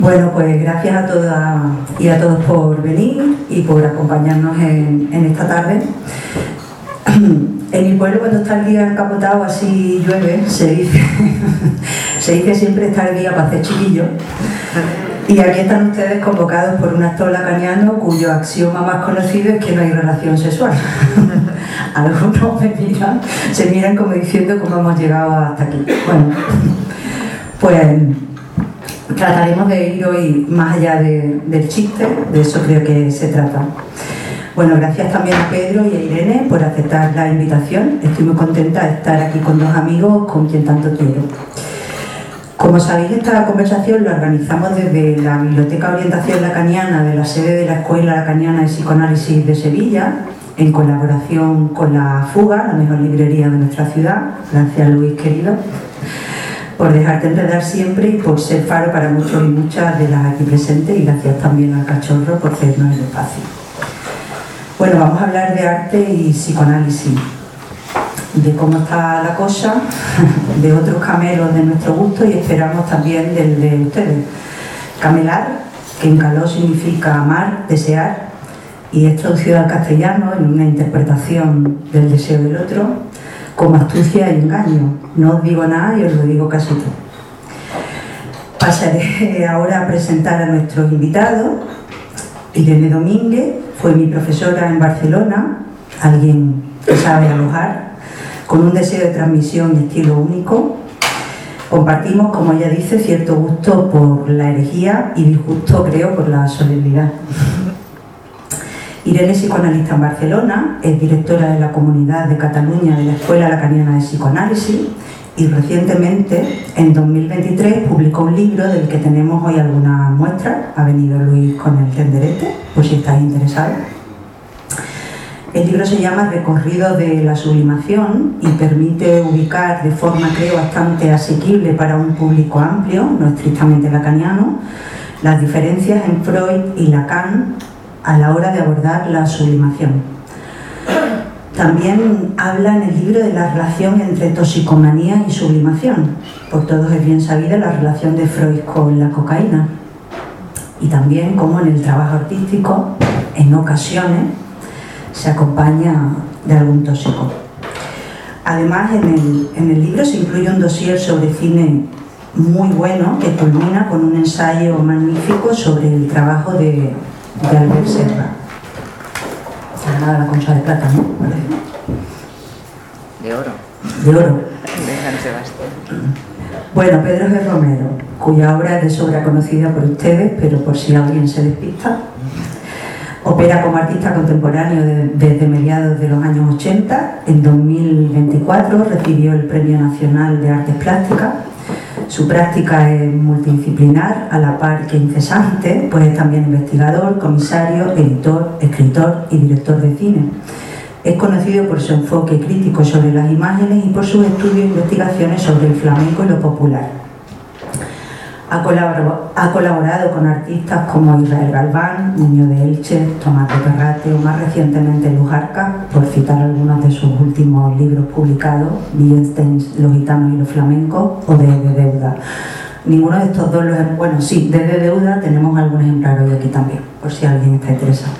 Bueno, pues gracias a todas y a todos por venir y por acompañarnos en esta tarde. En mi pueblo, cuando está el día encapotado, así llueve, se dice siempre está el día para hacer chiquillos. Y aquí están ustedes convocados por un actor lacaniano cuyo axioma más conocido es que no hay relación sexual. Algunos se miran como diciendo cómo hemos llegado hasta aquí. Bueno, pues trataremos de ir hoy más allá del chiste, de eso creo que se trata. Bueno, gracias también a Pedro y a Irene por aceptar la invitación. Estoy muy contenta de estar aquí con dos amigos con quien tanto quiero. Como sabéis, esta conversación la organizamos desde la Biblioteca Orientación Lacaniana de la sede de la Escuela Lacaniana de Psicoanálisis de Sevilla, en colaboración con La Fuga, la mejor librería de nuestra ciudad. Gracias, Luis, querido, por dejarte enredar siempre y por ser faro para muchos y muchas de las aquí presentes, y gracias también al Cachorro por cedernos el espacio. Bueno, vamos a hablar de arte y psicoanálisis, de cómo está la cosa, de otros camelos de nuestro gusto y esperamos también del de ustedes. Camelar, que en caló significa amar, desear, y es traducido al castellano en una interpretación del deseo del otro como astucia y engaño. No os digo nada y os lo digo casi todo. Pasaré ahora a presentar a nuestros invitados. Irene Domínguez fue mi profesora en Barcelona, alguien que sabe alojar, con un deseo de transmisión y estilo único. Compartimos, como ella dice, cierto gusto por la herejía y disgusto, creo, por la solemnidad. Irene es psicoanalista en Barcelona, es directora de la Comunidad de Cataluña de la Escuela Lacaniana de Psicoanálisis y recientemente, en 2023, publicó un libro del que tenemos hoy algunas muestras. Ha venido Luis con el tenderete, por si estáis interesados. El libro se llama Recorrido de la sublimación y permite ubicar de forma, creo, bastante asequible para un público amplio, no estrictamente lacaniano, las diferencias en Freud y Lacan a la hora de abordar la sublimación. También habla en el libro de la relación entre toxicomanía y sublimación. Por todos es bien sabida la relación de Freud con la cocaína. Y también cómo en el trabajo artístico, en ocasiones, se acompaña de algún tóxico. Además, en el libro se incluye un dossier sobre cine muy bueno que culmina con un ensayo magnífico sobre el trabajo de Albert Serra. Nada, la concha de plata, ¿no? ¿Vale? De oro. De oro. De San Sebastián. Bueno, Pedro G. Romero, cuya obra es de sobra conocida por ustedes, pero por si alguien se despista. Opera como artista contemporáneo desde mediados de los años 80. En 2024 recibió el Premio Nacional de Artes Plásticas. Su práctica es multidisciplinar, a la par que incesante, pues es también investigador, comisario, editor, escritor y director de cine. Es conocido por su enfoque crítico sobre las imágenes y por sus estudios e investigaciones sobre el flamenco y lo popular. Ha colaborado con artistas como Israel Galván, Niño de Elche, Tomás de Perrate o más recientemente Lujarca, por citar algunos de sus últimos libros publicados, Wittgenstein, Los gitanos y los flamencos o De Deuda. Ninguno de estos dos bueno, sí, De Deuda tenemos algún ejemplar hoy aquí también, por si alguien está interesado.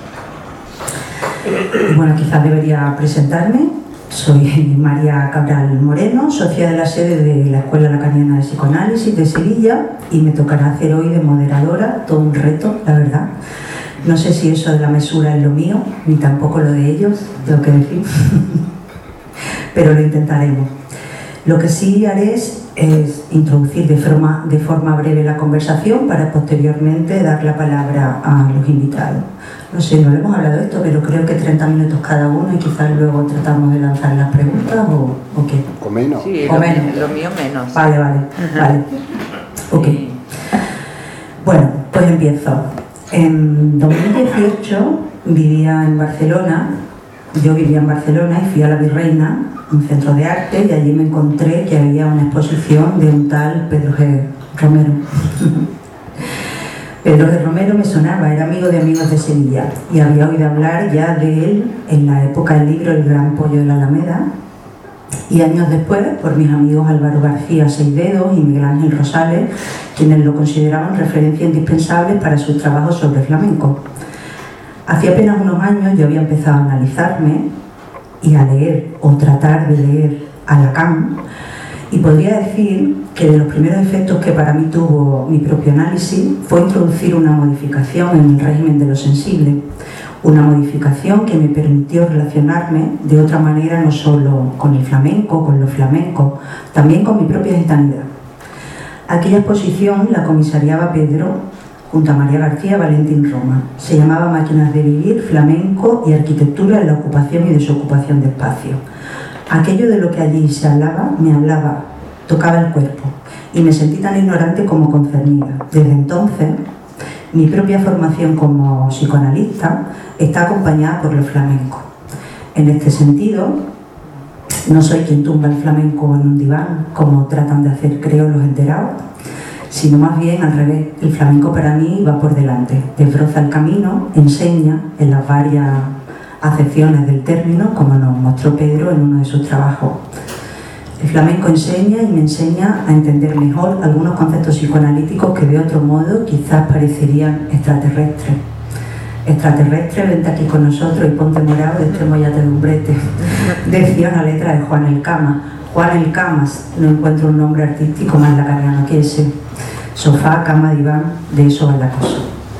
Y bueno, quizás debería presentarme. Soy María Cabral Moreno, socia de la sede de la Escuela Lacaniana de Psicoanálisis de Sevilla, y me tocará hacer hoy de moderadora, todo un reto, la verdad. No sé si eso de la mesura es lo mío, ni tampoco lo de ellos, tengo que decir, pero lo intentaremos. Lo que sí haré es introducir de forma breve la conversación para posteriormente dar la palabra a los invitados. No sé, no le hemos hablado de esto, pero creo que 30 minutos cada uno y quizás luego tratamos de lanzar las preguntas o qué. O menos. Sí, o menos. Lo mío menos. Vale. Ok. Bueno, pues empiezo. En 2018 vivía en Barcelona. Yo vivía en Barcelona y fui a la Virreina, un centro de arte, y allí me encontré que había una exposición de un tal Pedro G. Romero. Pedro G. Romero me sonaba, era amigo de amigos de Sevilla y había oído hablar ya de él en la época del libro El gran pollo de la Alameda, y años después por mis amigos Álvaro García Seidedos y Miguel Ángel Rosales, quienes lo consideraban referencia indispensable para sus trabajos sobre flamenco. Hacía apenas unos años yo había empezado a analizarme y a leer o tratar de leer a Lacan, y podría decir que de los primeros efectos que para mí tuvo mi propio análisis fue introducir una modificación en el régimen de lo sensible, una modificación que me permitió relacionarme de otra manera no solo con el flamenco, con los flamencos, también con mi propia gitanidad. Aquella exposición la comisariaba Pedro junto a María García Valentín Roma. Se llamaba Máquinas de vivir, flamenco y arquitectura en la ocupación y desocupación de espacio. Aquello de lo que allí se hablaba, me hablaba, tocaba el cuerpo, y me sentí tan ignorante como concernida. Desde entonces, mi propia formación como psicoanalista está acompañada por lo flamenco. En este sentido, no soy quien tumba el flamenco en un diván, como tratan de hacer, creo, los enterados, sino más bien al revés. El flamenco para mí va por delante, desbroza el camino, enseña en las varias acepciones del término, como nos mostró Pedro en uno de sus trabajos. El flamenco enseña y me enseña a entender mejor algunos conceptos psicoanalíticos que de otro modo quizás parecerían extraterrestres. Extraterrestre, vente aquí con nosotros y ponte morado de extremo ya te lumbrete, decía una letra de Juan el Cama. Juan el Camas, no encuentro un nombre artístico más lacaniano que ese. Sofá, cama, diván, de eso va la cosa.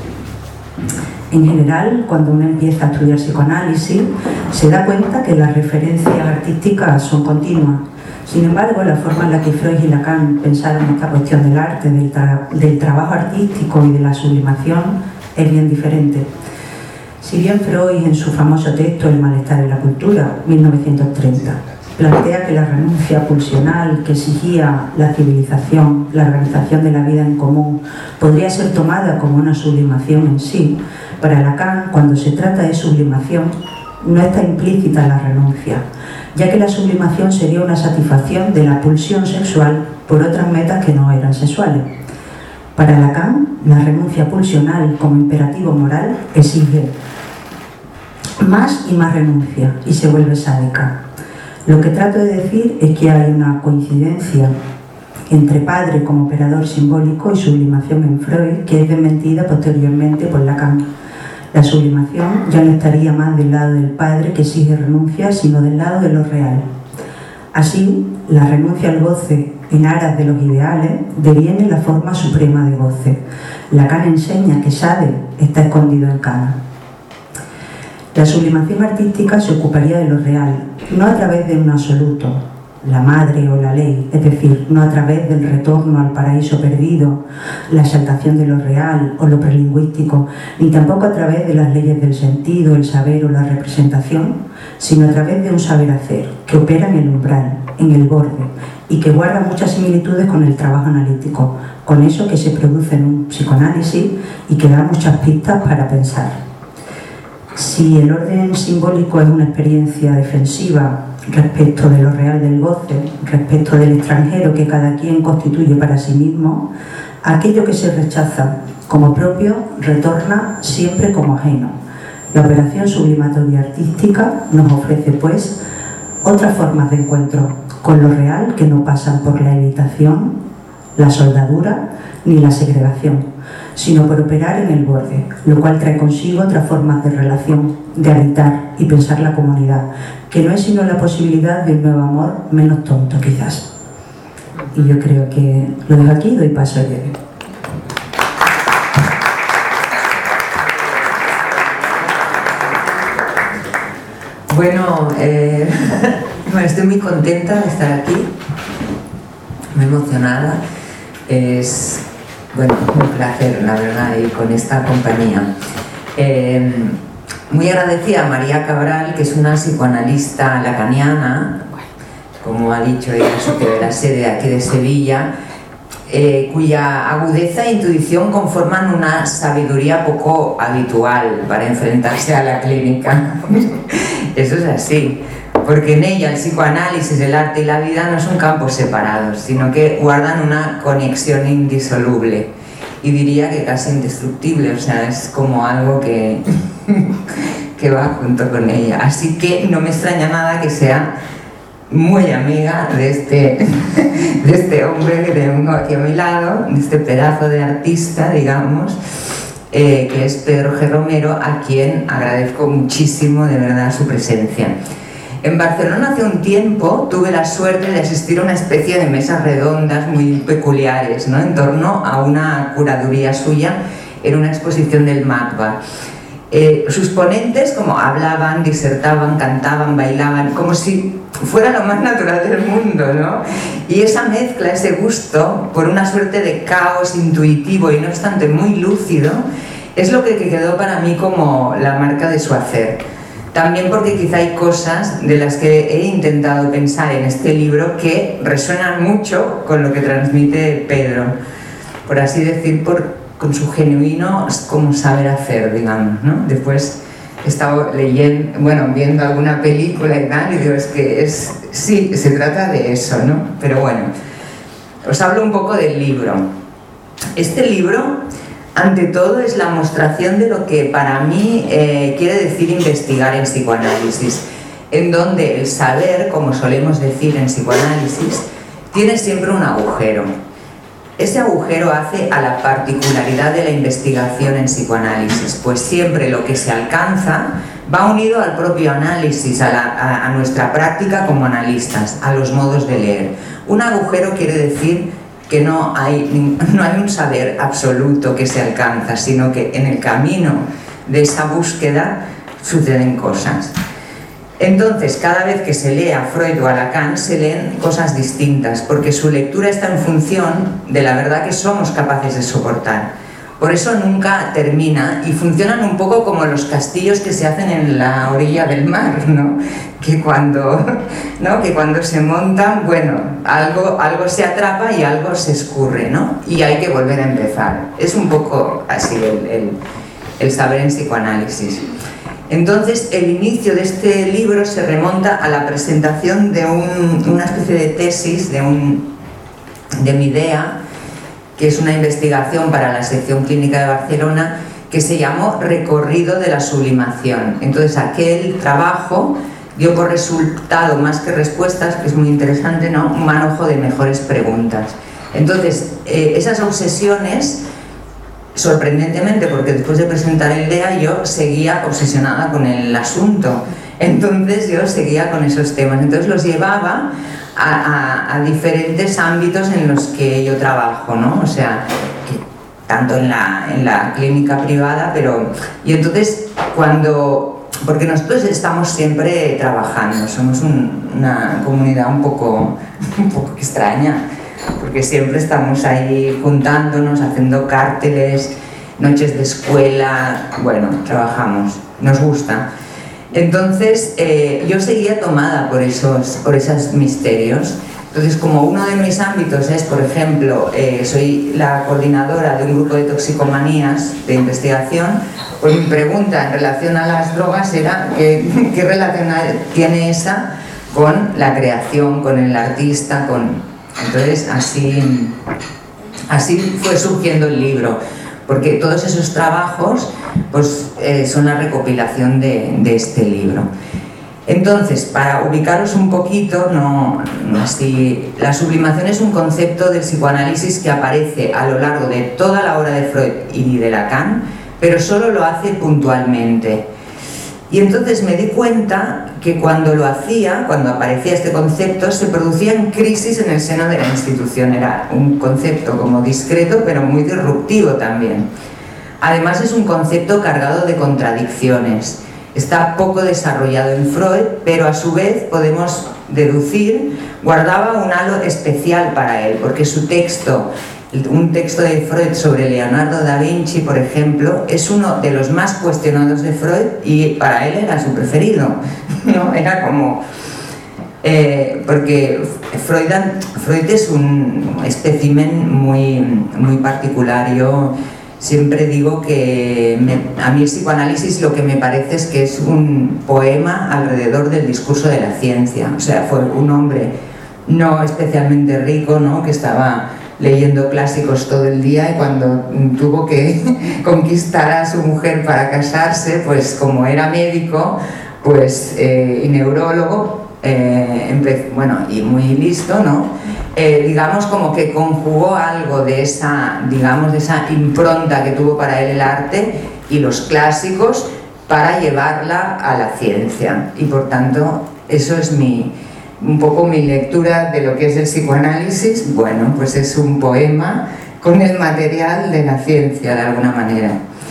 En general, cuando uno empieza a estudiar psicoanálisis, se da cuenta que las referencias artísticas son continuas. Sin embargo, la forma en la que Freud y Lacan pensaron esta cuestión del arte, del trabajo artístico y de la sublimación es bien diferente. Si bien Freud, en su famoso texto El malestar en la cultura, 1930, plantea que la renuncia pulsional que exigía la civilización, la organización de la vida en común, podría ser tomada como una sublimación en sí, para Lacan, cuando se trata de sublimación, no está implícita la renuncia, ya que la sublimación sería una satisfacción de la pulsión sexual por otras metas que no eran sexuales. Para Lacan, la renuncia pulsional como imperativo moral exige más y más renuncia y se vuelve sádica. Lo que trato de decir es que hay una coincidencia entre padre como operador simbólico y sublimación en Freud, que es desmentida posteriormente por Lacan. La sublimación ya no estaría más del lado del padre que exige renuncia, sino del lado de lo real. Así, la renuncia al goce en aras de los ideales deviene la forma suprema de goce. Lacan enseña que Sade está escondido en Cana. La sublimación artística se ocuparía de lo real, no a través de un absoluto, la madre o la ley, es decir, no a través del retorno al paraíso perdido, la exaltación de lo real o lo prelingüístico, ni tampoco a través de las leyes del sentido, el saber o la representación, sino a través de un saber hacer que opera en el umbral, en el borde, y que guarda muchas similitudes con el trabajo analítico, con eso que se produce en un psicoanálisis y que da muchas pistas para pensar. Si el orden simbólico es una experiencia defensiva respecto de lo real del goce, respecto del extranjero que cada quien constituye para sí mismo, aquello que se rechaza como propio retorna siempre como ajeno. La operación sublimatoria artística nos ofrece, pues, otras formas de encuentro con lo real que no pasan por la evitación, la soldadura ni la segregación, sino por operar en el borde, lo cual trae consigo otras formas de relación, de habitar y pensar la comunidad, que no es sino la posibilidad de un nuevo amor menos tonto, quizás. Y yo creo que lo dejo aquí y doy paso a Irene. Bueno, estoy muy contenta de estar aquí, muy emocionada. Es, bueno, un placer, la verdad, ir con esta compañía. Muy agradecida a María Cabral, que es una psicoanalista lacaniana, como ha dicho ella, socio de la sede aquí de Sevilla, cuya agudeza e intuición conforman una sabiduría poco habitual para enfrentarse a la clínica. Eso es así, porque en ella el psicoanálisis, el arte y la vida no son campos separados, sino que guardan una conexión indisoluble y diría que casi indestructible, o sea, es como algo que va junto con ella. Así que no me extraña nada que sea muy amiga de este hombre que tengo aquí a mi lado, de este pedazo de artista, digamos, que es Pedro G. Romero, a quien agradezco muchísimo de verdad su presencia. En Barcelona hace un tiempo tuve la suerte de asistir a una especie de mesas redondas muy peculiares, ¿no?, en torno a una curaduría suya en una exposición del MACBA. Sus ponentes como hablaban, disertaban, cantaban, bailaban, como si fuera lo más natural del mundo, ¿no? Y esa mezcla, ese gusto por una suerte de caos intuitivo y no obstante muy lúcido, es lo que quedó para mí como la marca de su hacer. También porque quizá hay cosas de las que he intentado pensar en este libro que resuenan mucho con lo que transmite Pedro, por así decir, con su genuino como saber hacer, digamos, ¿no? Después he estado leyendo, viendo alguna película y tal, y digo, sí, se trata de eso, ¿no? Pero bueno, os hablo un poco del libro. Este libro, ante todo, es la mostración de lo que para mí quiere decir investigar en psicoanálisis, en donde el saber, como solemos decir en psicoanálisis, tiene siempre un agujero. Ese agujero hace a la particularidad de la investigación en psicoanálisis, pues siempre lo que se alcanza va unido al propio análisis, a nuestra práctica como analistas, a los modos de leer. Un agujero quiere decir que no hay un saber absoluto que se alcanza, sino que en el camino de esa búsqueda suceden cosas. Entonces, cada vez que se lee a Freud o a Lacan, se leen cosas distintas, porque su lectura está en función de la verdad que somos capaces de soportar. Por eso nunca termina, y funcionan un poco como los castillos que se hacen en la orilla del mar, ¿no? Que cuando se montan, algo se atrapa y algo se escurre, ¿no? Y hay que volver a empezar. Es un poco así el saber en psicoanálisis. Entonces, el inicio de este libro se remonta a la presentación de una especie de tesis de mi idea, que es una investigación para la sección clínica de Barcelona, que se llamó Recorrido de la sublimación. Entonces, aquel trabajo dio por resultado, más que respuestas, que es muy interesante, ¿no?, un manojo de mejores preguntas. Entonces, esas obsesiones, sorprendentemente, porque después de presentar el DEA yo seguía obsesionada con el asunto, entonces yo seguía con esos temas, entonces los llevaba a diferentes ámbitos en los que yo trabajo, ¿no? O sea, tanto en la clínica privada, y entonces porque nosotros estamos siempre trabajando, somos una comunidad un poco extraña, porque siempre estamos ahí juntándonos, haciendo cárteles, noches de escuela, trabajamos, nos gusta. Entonces yo seguía tomada por esos misterios. Entonces, como uno de mis ámbitos es, por ejemplo, soy la coordinadora de un grupo de toxicomanías de investigación, pues mi pregunta en relación a las drogas era ¿qué relación tiene esa con la creación, con el artista, Entonces, así fue surgiendo el libro, porque todos esos trabajos son la recopilación de este libro. Entonces, para ubicaros un poquito, la sublimación es un concepto del psicoanálisis que aparece a lo largo de toda la obra de Freud y de Lacan, pero solo lo hace puntualmente. Y entonces me di cuenta que cuando aparecía este concepto, se producían crisis en el seno de la institución. Era un concepto como discreto, pero muy disruptivo también. Además, es un concepto cargado de contradicciones. Está poco desarrollado en Freud, pero a su vez podemos deducir, guardaba un halo especial para él, porque su texto, un texto de Freud sobre Leonardo da Vinci, por ejemplo, es uno de los más cuestionados de Freud y para él era su preferido, ¿no? Era como... porque Freud es un espécimen muy particular. Yo siempre digo que a mí el psicoanálisis lo que me parece es que es un poema alrededor del discurso de la ciencia. O sea, fue un hombre no especialmente rico, ¿no?, que estaba leyendo clásicos todo el día, y cuando tuvo que conquistar a su mujer para casarse, pues como era médico y neurólogo, bueno, y muy listo, ¿no? Digamos como que conjugó algo de esa, digamos, de esa impronta que tuvo para él el arte y los clásicos para llevarla a la ciencia, y por tanto eso es un poco mi lectura de lo que es el psicoanálisis. Bueno, pues es un poema con el material de la ciencia de alguna manera.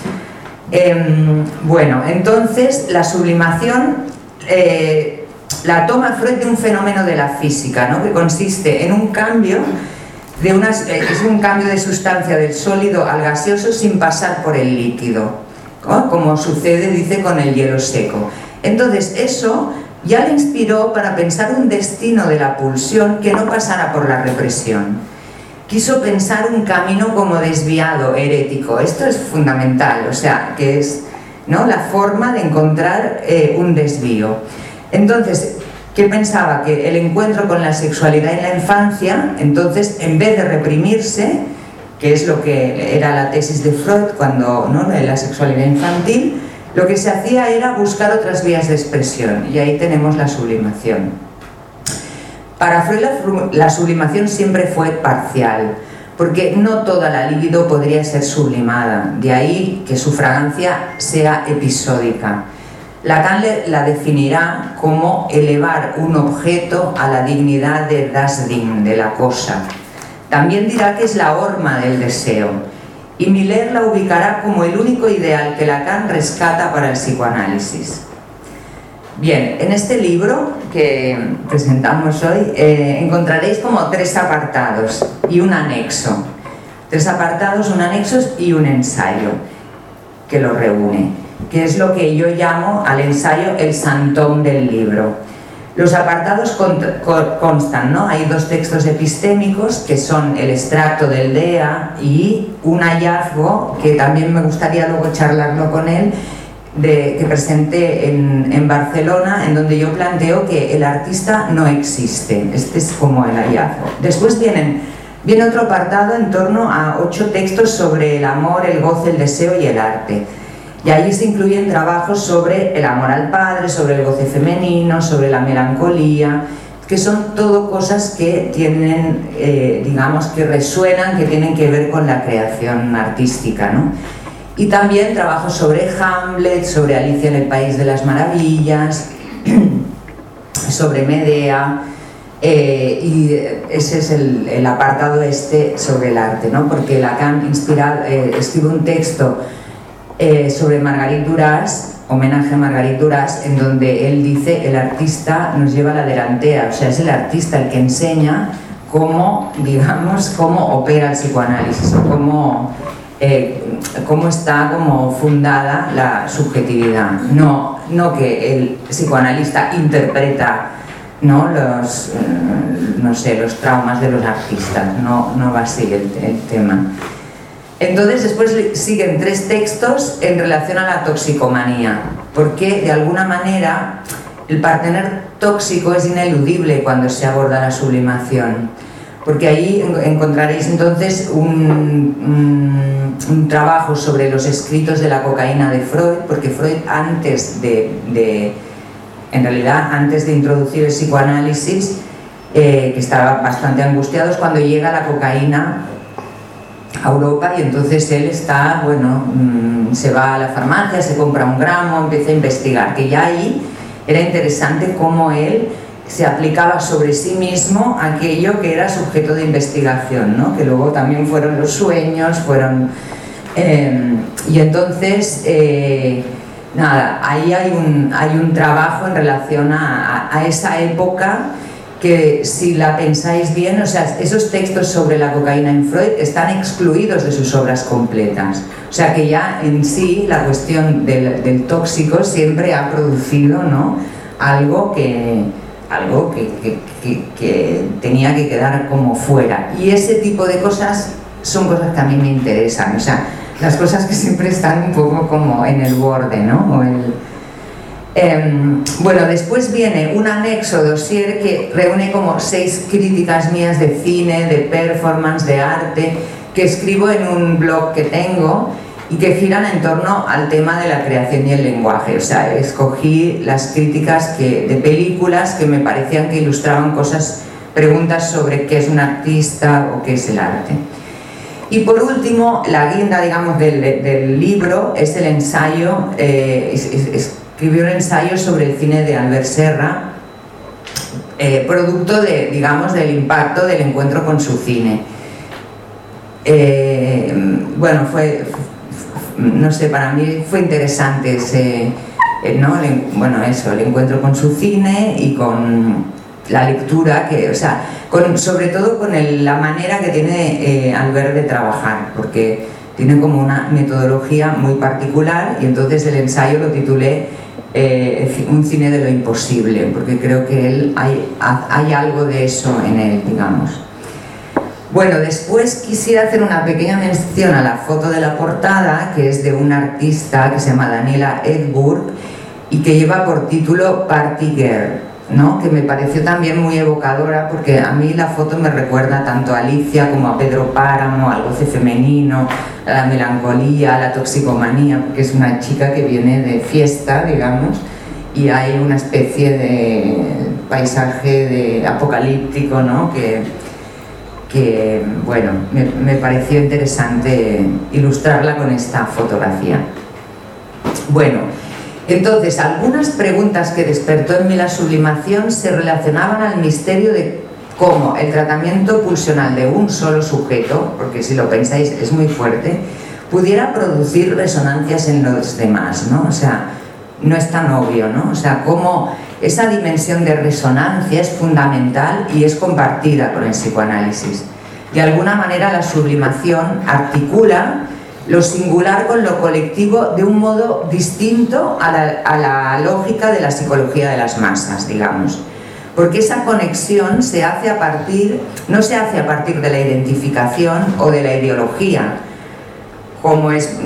Bueno, entonces la sublimación la toma Freud de un fenómeno de la física, ¿no? Que consiste en un cambio es un cambio de sustancia del sólido al gaseoso sin pasar por el líquido, ¿no? Como sucede, dice, con el hielo seco. Entonces eso ya le inspiró para pensar un destino de la pulsión que no pasara por la represión. Quiso pensar un camino como desviado, herético. Esto es fundamental, o sea, que es, ¿no?, la forma de encontrar un desvío. Entonces, ¿qué pensaba? Que el encuentro con la sexualidad en la infancia, entonces, en vez de reprimirse, que es lo que era la tesis de Freud cuando, ¿no?, la sexualidad infantil, lo que se hacía era buscar otras vías de expresión, y ahí tenemos la sublimación. Para Freud la sublimación siempre fue parcial, porque no toda la libido podría ser sublimada, de ahí que su fragancia sea episódica. Lacan la definirá como elevar un objeto a la dignidad de das Ding, de la cosa. También dirá que es la horma del deseo, y Miller la ubicará como el único ideal que Lacan rescata para el psicoanálisis. Bien, en este libro que presentamos hoy encontraréis como 3 apartados y un anexo. 3 apartados, un anexo y un ensayo que lo reúne, que es lo que yo llamo al ensayo el santón del libro. Los apartados constan, ¿no? Hay 2 textos epistémicos que son el extracto del DEA y un hallazgo que también me gustaría luego charlarlo con él, que presenté en Barcelona, en donde yo planteo que el artista no existe. Este es como el hallazgo. Después viene otro apartado en torno a 8 textos sobre el amor, el goce, el deseo y el arte. Y ahí se incluyen trabajos sobre el amor al padre, sobre el goce femenino, sobre la melancolía, que son todo cosas que tienen, digamos, que resuenan, que tienen que ver con la creación artística, ¿no? Y también trabajos sobre Hamlet, sobre Alicia en el País de las Maravillas, sobre Medea, y ese es el apartado sobre el arte, ¿no? Porque Lacan escribe un texto sobre Marguerite Duras, homenaje a Marguerite Duras, en donde él dice: el artista nos lleva a la delantera, o sea, es el artista el que enseña cómo, digamos, cómo opera el psicoanálisis, o cómo está como fundada la subjetividad. No que el psicoanalista interpreta, ¿no?, los traumas de los artistas, no va así el tema. Entonces después siguen 3 textos en relación a la toxicomanía, porque de alguna manera el partener tóxico es ineludible cuando se aborda la sublimación, porque ahí encontraréis entonces un trabajo sobre los escritos de la cocaína de Freud, porque Freud antes de introducir el psicoanálisis, que estaba bastante angustiado, es cuando llega la cocaína a Europa, y entonces él está, bueno, se va a la farmacia, se compra un gramo, empieza a investigar, que ya ahí era interesante cómo él se aplicaba sobre sí mismo aquello que era sujeto de investigación, ¿no? Que luego también fueron los sueños, y entonces nada, ahí hay un trabajo en relación a esa época que, si la pensáis bien, o sea, esos textos sobre la cocaína en Freud están excluidos de sus obras completas. O sea, que ya en sí la cuestión del tóxico siempre ha producido, ¿no?, algo que tenía que quedar como fuera. Y ese tipo de cosas son cosas que a mí me interesan. O sea, las cosas que siempre están un poco como en el borde, ¿no? Bueno, después viene un anexo dossier que reúne como 6 críticas mías de cine, de performance, de arte, que escribo en un blog que tengo, y que giran en torno al tema de la creación y el lenguaje. O sea, escogí las críticas de películas que me parecían que ilustraban preguntas sobre qué es un artista o qué es el arte. Y por último, la guinda, digamos, del libro es el ensayo, escribió un ensayo sobre el cine de Albert Serra, producto digamos, del impacto del encuentro con su cine. Bueno, no sé, para mí fue interesante ¿no? El encuentro con su cine y con la lectura, sobre todo con la manera que tiene Albert de trabajar, porque tiene como una metodología muy particular, y entonces el ensayo lo titulé Un cine de lo imposible, porque creo que hay algo de eso en él, digamos. Bueno, después quisiera hacer una pequeña mención a la foto de la portada, que es de una artista que se llama Daniela Edburg y que lleva por título Party Girl, ¿no? Que me pareció también muy evocadora, porque a mí la foto me recuerda tanto a Alicia como a Pedro Páramo, al goce femenino, a la melancolía, a la toxicomanía, porque es una chica que viene de fiesta, digamos, y hay una especie de paisaje apocalíptico, ¿no? que bueno, me pareció interesante ilustrarla con esta fotografía. Bueno, entonces algunas preguntas que despertó en mí la sublimación se relacionaban al misterio de cómo el tratamiento pulsional de un solo sujeto, porque si lo pensáis es muy fuerte, pudiera producir resonancias en los demás, ¿no? O sea, no es tan obvio, ¿no? O sea, cómo esa dimensión de resonancia es fundamental y es compartida con el psicoanálisis. De alguna manera la sublimación articula lo singular con lo colectivo de un modo distinto a la lógica de la psicología de las masas, digamos. Porque esa conexión no se hace a partir de la identificación o de la ideología, como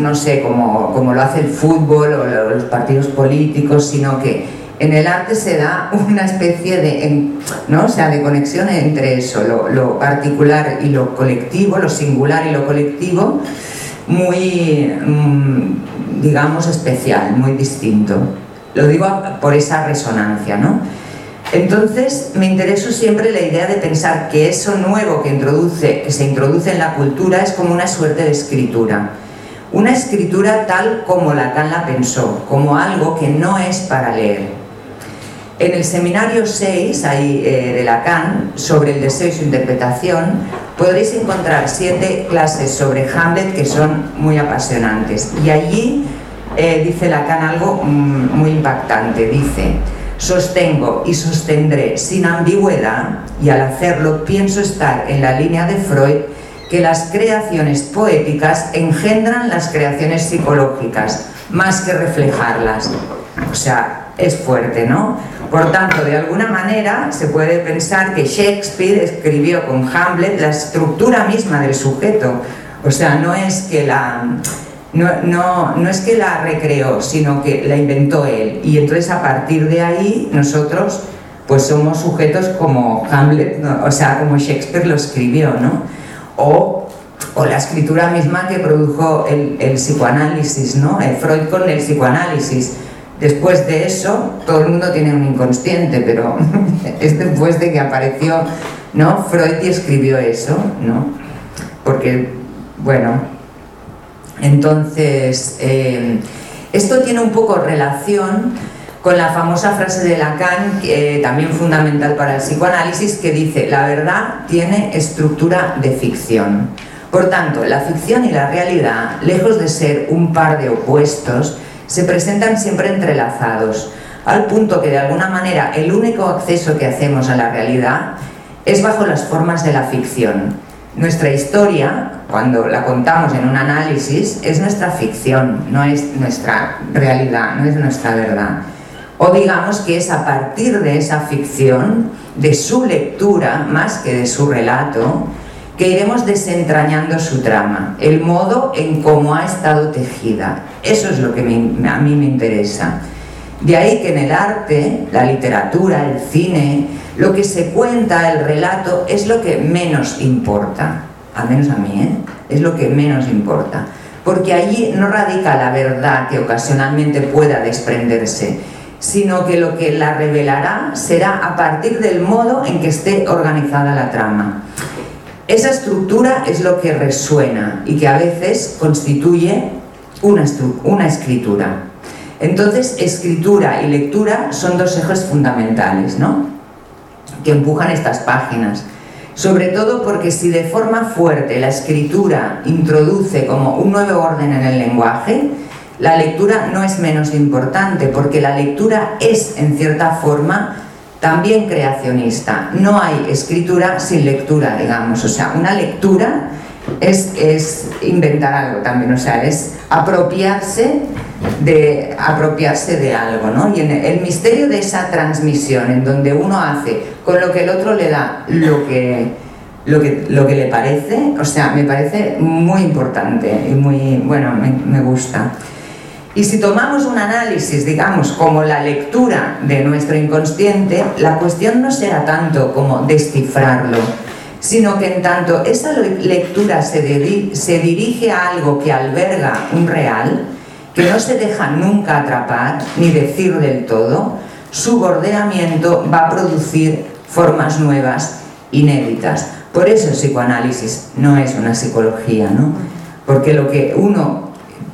lo hace el fútbol o los partidos políticos, sino que en el arte se da una especie de conexión entre eso, lo particular y lo colectivo, lo singular y lo colectivo, muy, digamos, especial, muy distinto. Lo digo por esa resonancia, ¿no? Entonces me interesó siempre la idea de pensar que eso nuevo que se introduce en la cultura es como una suerte de escritura. Una escritura tal como Lacan la pensó, como algo que no es para leer. En el seminario 6 de Lacan, sobre el deseo y su interpretación, podréis encontrar 7 clases sobre Hamlet que son muy apasionantes. Y allí dice Lacan algo muy impactante. Dice: sostengo y sostendré sin ambigüedad, y al hacerlo pienso estar en la línea de Freud, que las creaciones poéticas engendran las creaciones psicológicas, más que reflejarlas. O sea, es fuerte, ¿no? Por tanto, de alguna manera se puede pensar que Shakespeare escribió con Hamlet la estructura misma del sujeto. O sea, no es que la recreó, sino que la inventó él. Y entonces a partir de ahí nosotros pues somos sujetos como Hamlet, ¿no? O sea, como Shakespeare lo escribió, ¿no? O la escritura misma que produjo el psicoanálisis, ¿no? Freud con el psicoanálisis. Después de eso, todo el mundo tiene un inconsciente, pero es después de que apareció, ¿no? Freud y escribió eso, ¿no? Porque, bueno, entonces, esto tiene un poco relación con la famosa frase de Lacan, también fundamental para el psicoanálisis, que dice: la verdad tiene estructura de ficción. Por tanto, la ficción y la realidad, lejos de ser un par de opuestos, se presentan siempre entrelazados, al punto que de alguna manera el único acceso que hacemos a la realidad es bajo las formas de la ficción. Nuestra historia, cuando la contamos en un análisis, es nuestra ficción, no es nuestra realidad, no es nuestra verdad. O digamos que es a partir de esa ficción, de su lectura más que de su relato, que iremos desentrañando su trama, el modo en cómo ha estado tejida. Eso es lo que a mí me interesa. De ahí que en el arte, la literatura, el cine, lo que se cuenta, el relato, es lo que menos importa. Al menos a mí, es lo que menos importa. porque allí no radica la verdad que ocasionalmente pueda desprenderse, sino que lo que la revelará será a partir del modo en que esté organizada la trama. Esa estructura es lo que resuena y que a veces constituye una escritura. Entonces, escritura y lectura son dos ejes fundamentales, ¿no?, que empujan estas páginas. Sobre todo porque si de forma fuerte la escritura introduce como un nuevo orden en el lenguaje, la lectura no es menos importante, porque la lectura es, en cierta forma, también creacionista. No hay escritura sin lectura, digamos. O sea, una lectura es inventar algo también, o sea, es apropiarse de algo, ¿no? Y en el misterio de esa transmisión, en donde uno hace con lo que el otro le da lo que le parece, o sea, me parece muy importante y muy, bueno, me gusta. Y si tomamos un análisis, digamos, como la lectura de nuestro inconsciente, la cuestión no será tanto como descifrarlo, sino que en tanto esa lectura se dirige a algo que alberga un real, que no se deja nunca atrapar ni decir del todo, su bordeamiento va a producir formas nuevas, inéditas. Por eso el psicoanálisis no es una psicología, ¿no? Porque lo que uno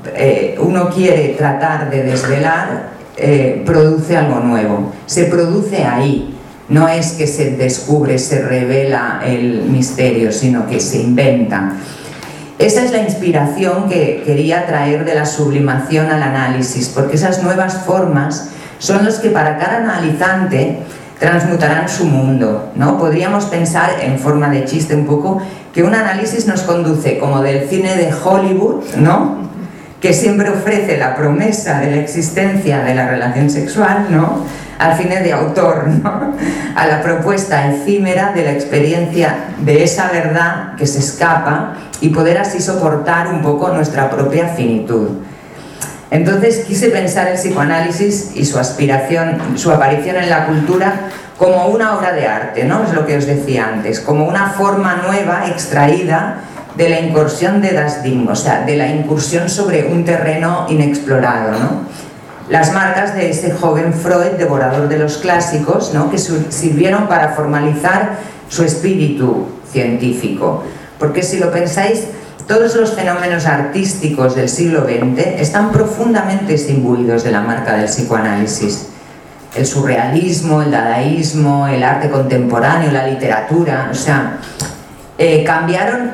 quiere tratar de desvelar produce algo nuevo, se produce ahí. No es que se descubre, se revela el misterio, sino que se inventa. Esa es la inspiración que quería traer de la sublimación al análisis, porque esas nuevas formas son las que para cada analizante transmutarán su mundo, ¿no? Podríamos pensar, en forma de chiste un poco, que un análisis nos conduce como del cine de Hollywood, ¿no?, que siempre ofrece la promesa de la existencia de la relación sexual, ¿no?, al cine de autor, ¿no?, a la propuesta efímera de la experiencia de esa verdad que se escapa y poder así soportar un poco nuestra propia finitud. Entonces quise pensar el psicoanálisis y su aparición en la cultura como una obra de arte, ¿no?, es lo que os decía antes, como una forma nueva extraída de la incursión de Das Ding, o sea, de la incursión sobre un terreno inexplorado, ¿no? Las marcas de ese joven Freud, devorador de los clásicos, ¿no?, que sirvieron para formalizar su espíritu científico. Porque si lo pensáis, todos los fenómenos artísticos del siglo XX están profundamente imbuidos de la marca del psicoanálisis. El surrealismo, el dadaísmo, el arte contemporáneo, la literatura, o sea, cambiaron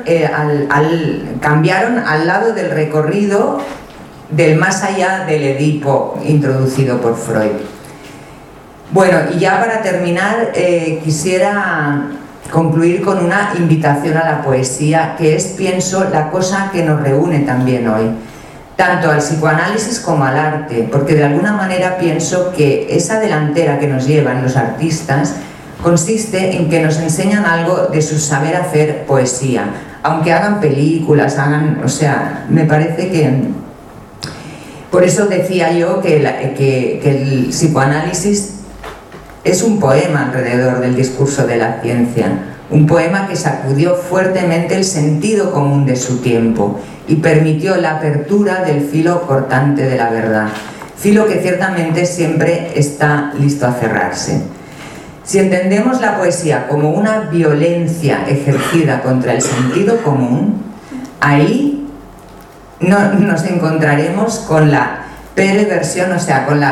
al lado del recorrido del más allá del Edipo introducido por Freud. Bueno, y ya para terminar, quisiera concluir con una invitación a la poesía, que es, pienso, la cosa que nos reúne también hoy, tanto al psicoanálisis como al arte, porque de alguna manera pienso que esa delantera que nos llevan los artistas consiste en que nos enseñan algo de su saber hacer poesía, aunque hagan películas, o sea, me parece que... Por eso decía yo que el psicoanálisis es un poema alrededor del discurso de la ciencia, un poema que sacudió fuertemente el sentido común de su tiempo y permitió la apertura del filo cortante de la verdad, filo que ciertamente siempre está listo a cerrarse. Si entendemos la poesía como una violencia ejercida contra el sentido común, ahí nos encontraremos con la perversión, o sea, con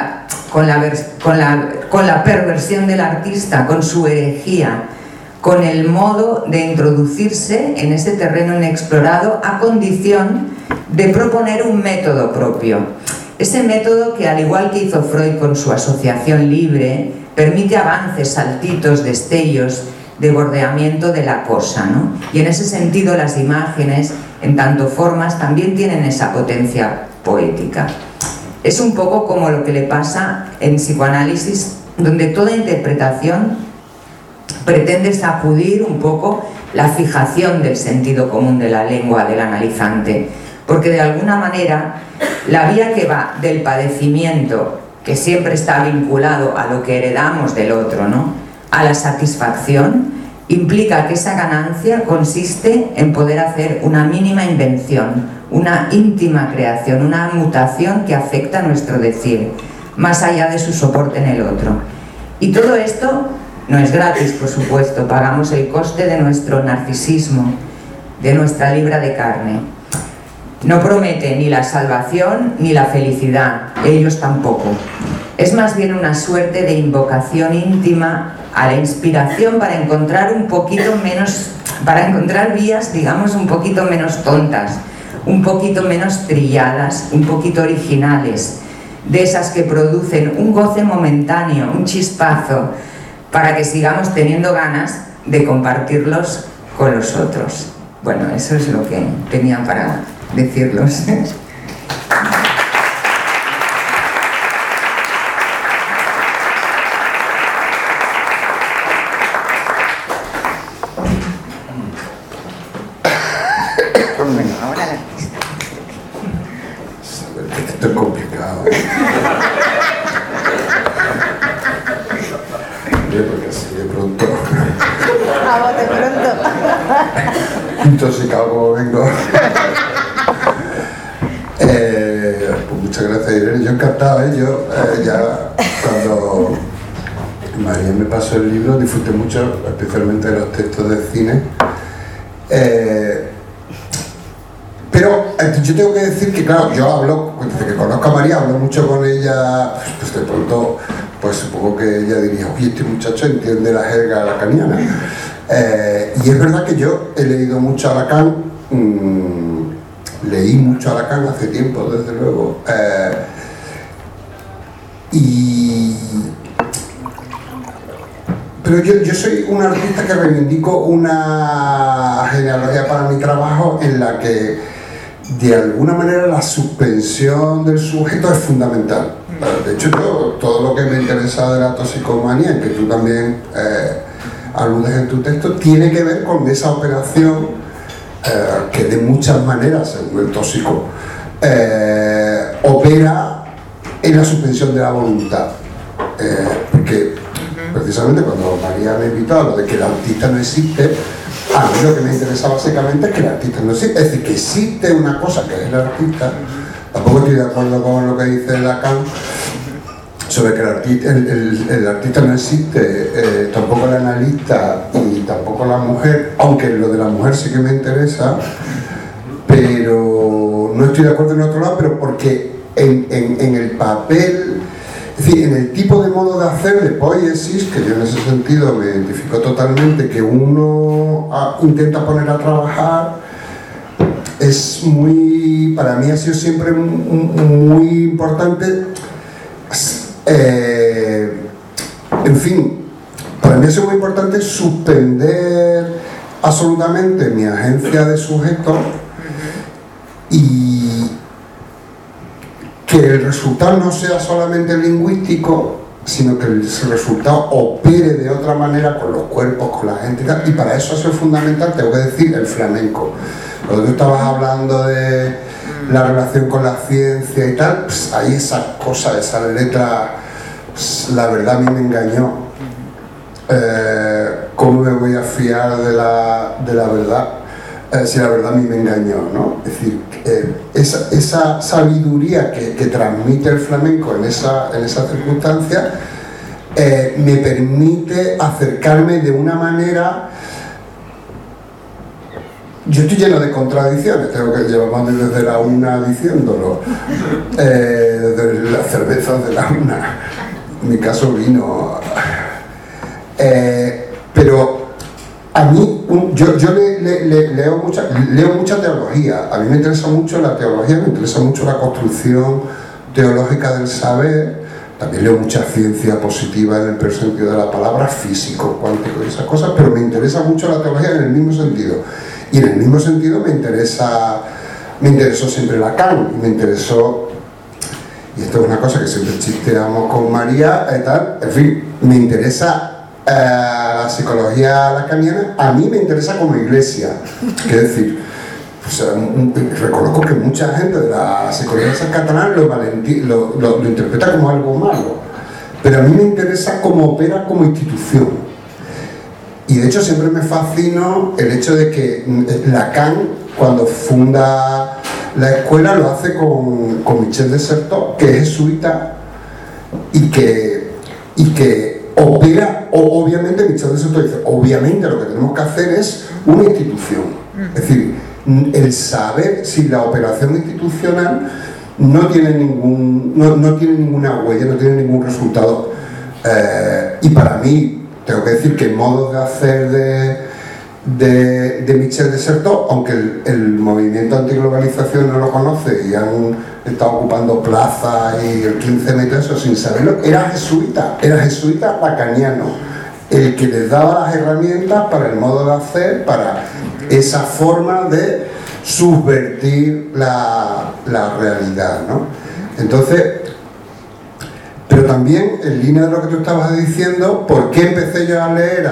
la perversión del artista, con su herejía, con el modo de introducirse en ese terreno inexplorado a condición de proponer un método propio. Ese método que, al igual que hizo Freud con su asociación libre, permite avances, saltitos, destellos de bordeamiento de la cosa, ¿no? Y en ese sentido las imágenes, en tanto formas, también tienen esa potencia poética. Es un poco como lo que le pasa en psicoanálisis, donde toda interpretación pretende sacudir un poco la fijación del sentido común de la lengua del analizante, porque de alguna manera la vía que va del padecimiento, que siempre está vinculado a lo que heredamos del otro, ¿no?, a la satisfacción, implica que esa ganancia consiste en poder hacer una mínima invención, una íntima creación, una mutación que afecta a nuestro decir, más allá de su soporte en el otro. Y todo esto no es gratis, por supuesto, pagamos el coste de nuestro narcisismo, de nuestra libra de carne. No promete ni la salvación ni la felicidad, ellos tampoco. Es más bien una suerte de invocación íntima a la inspiración para encontrar vías, digamos, un poquito menos tontas, un poquito menos trilladas, un poquito originales, de esas que producen un goce momentáneo, un chispazo, para que sigamos teniendo ganas de compartirlos con los otros. Bueno, eso es lo que tenía para decirlos. Ahora la artista. Esto es complicado. Porque así de pronto. A vos de pronto. Intoxicado como vengo. Pues muchas gracias, Irene. Yo encantado, yo ya cuando María me pasó el libro disfruté mucho, especialmente de los textos de cine. Pero yo tengo que decir que, claro, yo hablo, desde que conozco a María, hablo mucho con ella, pues de pronto, pues supongo que ella diría, oye, este muchacho entiende la jerga lacaniana. Y es verdad que yo he leído mucho a Lacan, leí mucho a Lacan hace tiempo, desde luego, pero yo soy un artista que reivindico una genealogía para mi trabajo en la que de alguna manera la suspensión del sujeto es fundamental. De hecho, todo lo que me interesa de la toxicomanía, que tú también aludes en tu texto, tiene que ver con esa operación que de muchas maneras, según el tóxico, opera en la suspensión de la voluntad. Porque precisamente cuando María me invitó a lo de que el artista no existe, a mí lo que me interesa básicamente es que el artista no existe. Es decir, que existe una cosa que es el artista. Tampoco estoy de acuerdo con lo que dice Lacan sobre que el artista no existe, tampoco el analista y tampoco la mujer, aunque lo de la mujer sí que me interesa, pero no estoy de acuerdo en otro lado, pero porque en el papel, es decir, en el tipo de modo de hacer de poiesis, que yo en ese sentido me identifico totalmente, que uno intenta poner a trabajar, es muy, para mí ha sido siempre muy importante, en fin, para mí ha sido muy importante suspender absolutamente mi agencia de sujeto y que el resultado no sea solamente lingüístico, sino que el resultado opere de otra manera con los cuerpos, con la gente y tal, y para eso ha sido fundamental, tengo que decir, el flamenco. Cuando tú estabas hablando de la relación con la ciencia y tal, pues hay esas cosas, esas letras, pues, la verdad a mí me engañó. ¿Cómo me voy a fiar de la verdad si la verdad a mí me engañó, ¿no? Es decir, esa sabiduría que transmite el flamenco en esa circunstancia me permite acercarme de una manera. Yo estoy lleno de contradicciones, tengo que llevar desde la una diciéndolo, desde las cervezas de la una, en mi caso vino, pero a mí, yo leo mucha teología, a mí me interesa mucho la teología, me interesa mucho la construcción teológica del saber, también leo mucha ciencia positiva en el peor sentido de la palabra, físico, cuántico y esas cosas, pero me interesa mucho la teología en el mismo sentido. Y en el mismo sentido me interesó siempre Lacan, me interesó, y esto es una cosa que siempre chisteamos con María y tal, en fin, me interesa la psicología lacaniana, a mí me interesa como iglesia, es decir, o sea, reconozco que mucha gente de la psicología catalana lo interpreta como algo malo, pero a mí me interesa cómo opera como institución. Y de hecho siempre me fascinó el hecho de que Lacan, cuando funda la escuela lo hace con Michel de Certeau, que es jesuita y que opera, obviamente Michel de Certeau dice, obviamente lo que tenemos que hacer es una institución. Es decir, el saber si la operación institucional no tiene ninguna huella, no tiene ningún resultado. Y para mí, tengo que decir que modos de hacer de Michel de Certeau, aunque el movimiento antiglobalización no lo conoce y han estado ocupando plazas y el 15M, eso sin saberlo, era jesuita lacaniano, el que les daba las herramientas para el modo de hacer, para esa forma de subvertir la realidad, ¿no? Entonces, pero también en línea de lo que tú estabas diciendo, ¿por qué empecé yo a leer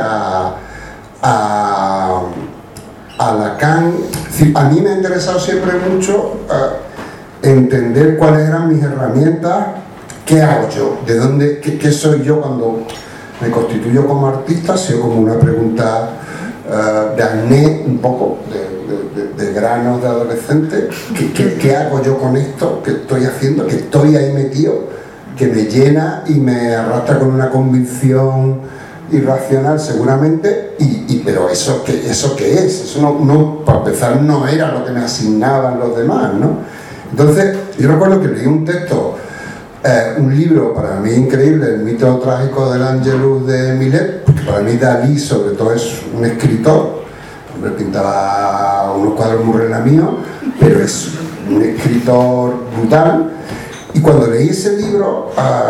a Lacan? A mí me ha interesado siempre mucho entender cuáles eran mis herramientas, qué hago yo, de dónde, qué soy yo cuando me constituyo como artista. Ha sido como una pregunta de acné, un poco de granos de adolescente. ¿Qué hago yo con esto que estoy haciendo, que estoy ahí metido, que me llena y me arrastra con una convicción irracional seguramente? Pero ¿eso qué es? Eso no, para empezar, no era lo que me asignaban los demás, ¿no? Entonces, yo recuerdo que leí un texto, un libro para mí increíble, El mito trágico del Ángelus de Millet, porque para mí Dalí sobre todo es un escritor. Hombre, pintaba unos cuadros muy relamidos, pero es un escritor brutal. Y cuando leí ese libro,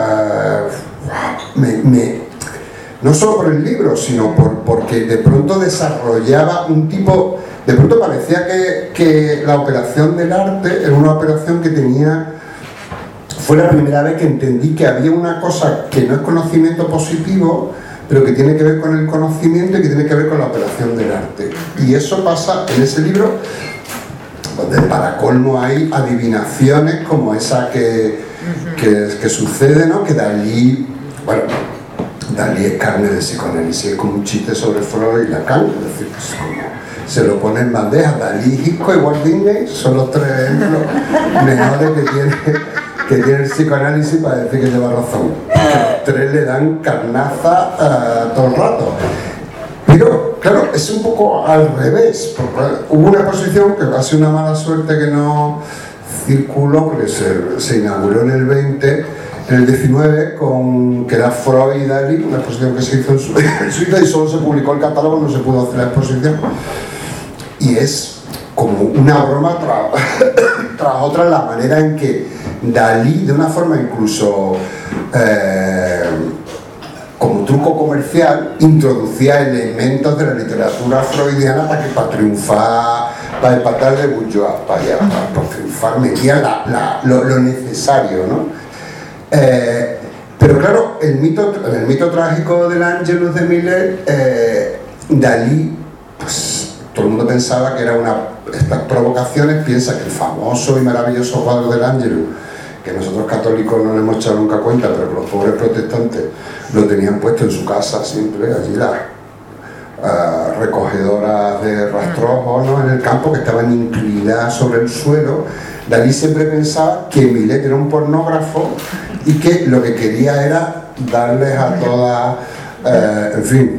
no solo por el libro, sino porque de pronto desarrollaba un tipo, de pronto parecía que la operación del arte era una operación que tenía, fue la primera vez que entendí que había una cosa que no es conocimiento positivo, pero que tiene que ver con el conocimiento y que tiene que ver con la operación del arte. Y eso pasa en ese libro, donde para colmo hay adivinaciones como esa que sucede, ¿no? Que Dalí, bueno, Dalí es carne de psicoanálisis, es como un chiste sobre Freud y Lacan, es decir, pues como se lo pone en bandeja. Dalí, Hitchcock y Walt Disney son los tres ejemplos mejores que tiene el psicoanálisis para decir que lleva razón. Los tres le dan carnaza todo el rato. Pero, claro, es un poco al revés, porque hubo una exposición que ha sido una mala suerte que no circuló, porque se inauguró en el 20, en el 19, que era Freud y Dalí, una exposición que se hizo en Suiza y solo se publicó el catálogo, no se pudo hacer la exposición. Y es como una broma tras otra la manera en que Dalí, de una forma incluso como truco comercial, introducía elementos de la literatura freudiana para triunfar, para empatar de bourgeois, para triunfar, metía lo necesario, ¿no? Pero claro, en el mito trágico del Ángelus de Millet, Dalí, pues todo el mundo pensaba que era estas provocaciones, piensa que el famoso y maravilloso cuadro del Ángelus, que nosotros católicos no le hemos echado nunca cuenta, pero que los pobres protestantes lo tenían puesto en su casa siempre, allí las recogedoras de rastrojos, ¿no?, en el campo, que estaban inclinadas sobre el suelo. Dalí siempre pensaba que Millet era un pornógrafo y que lo que quería era darles a todas, en fin,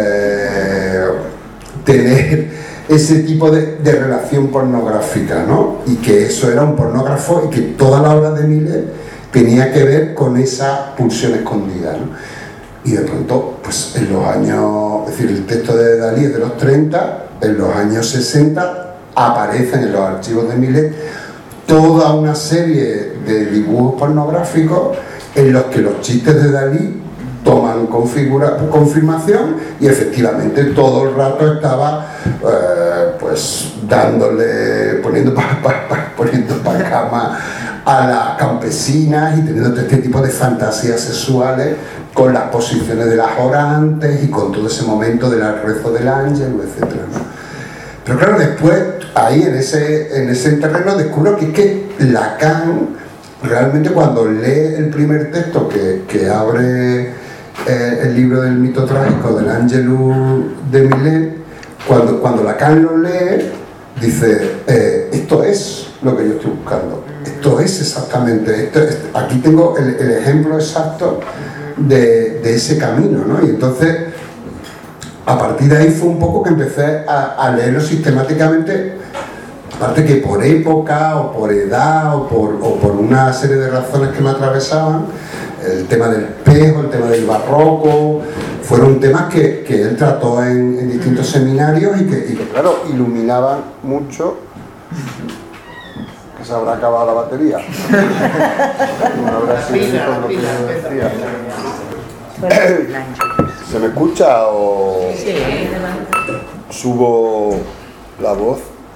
tener ese tipo de relación pornográfica, ¿no? Y que eso era un pornógrafo y que toda la obra de Millet tenía que ver con esa pulsión escondida, ¿no? Y de pronto, pues en los años, es decir, el texto de Dalí es de los 30, en los años 60 aparecen en los archivos de Millet toda una serie de dibujos pornográficos en los que los chistes de Dalí toman confirmación, y efectivamente todo el rato estaba pues poniendo para cama a las campesinas y teniendo este tipo de fantasías sexuales con las posiciones de las orantes y con todo ese momento del rezo del ángel, etc., ¿no? Pero claro, después ahí en ese terreno descubro que Lacan realmente, cuando lee el primer texto que abre el libro del mito trágico del Ángelus de Millet, cuando Lacan lo lee, dice, esto es lo que yo estoy buscando. Esto es exactamente, aquí tengo el ejemplo exacto de ese camino, ¿no? Y entonces, a partir de ahí fue un poco que empecé a leerlo sistemáticamente, aparte que por época, o por edad, o por una serie de razones que me atravesaban, el tema del espejo, el tema del barroco, fueron temas que él trató en distintos seminarios y que, claro, iluminaban mucho. Que se habrá acabado la batería. No habrá sido con lo que yo decía. ¿Se me escucha o subo la voz?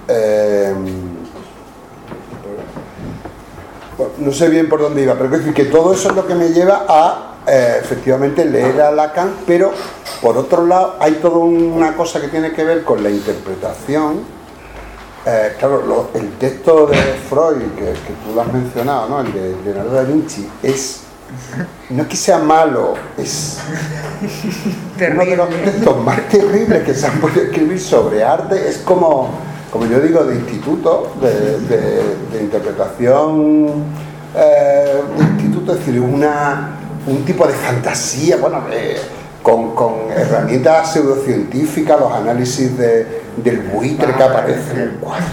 Bueno, no sé bien por dónde iba, pero quiero decir que todo eso es lo que me lleva a efectivamente leer a Lacan, pero por otro lado hay toda una cosa que tiene que ver con la interpretación. Claro, el texto de Freud, que tú lo has mencionado, ¿no? El de Leonardo da Vinci, no es que sea malo, es uno de los textos más terribles que se han podido escribir sobre arte. Es como yo digo, de instituto, de interpretación de instituto, es decir, un tipo de fantasía, bueno, con herramientas pseudocientíficas, los análisis del buitre que aparece en el cuadro.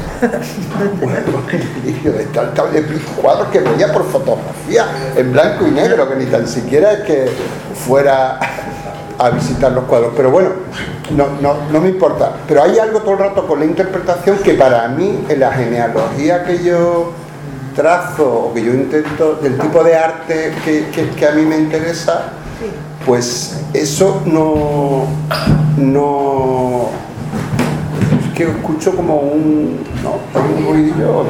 De tal de cuadros que veía por fotografía, en blanco y negro, que ni tan siquiera es que fuera a visitar los cuadros. Pero bueno, no me importa. Pero hay algo todo el rato con la interpretación que para mí, en la genealogía que yo trazo, o que yo intento, del tipo de arte que a mí me interesa, pues eso no es que escucho como un ruidillo.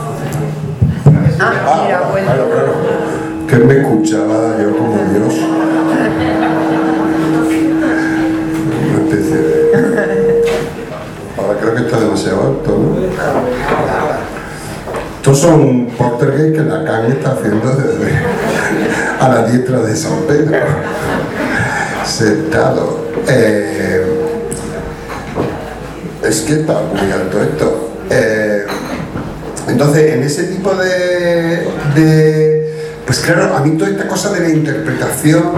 Mira, bueno. Claro. Que me escuchaba yo como Dios. Una especie de... Ahora creo que está demasiado alto, ¿no? Estos son poltergeist que Lacan está haciendo desde a la diestra de San Pedro, sentado. Es que está muy alto esto. Entonces, en ese tipo pues claro, a mí toda esta cosa de la interpretación,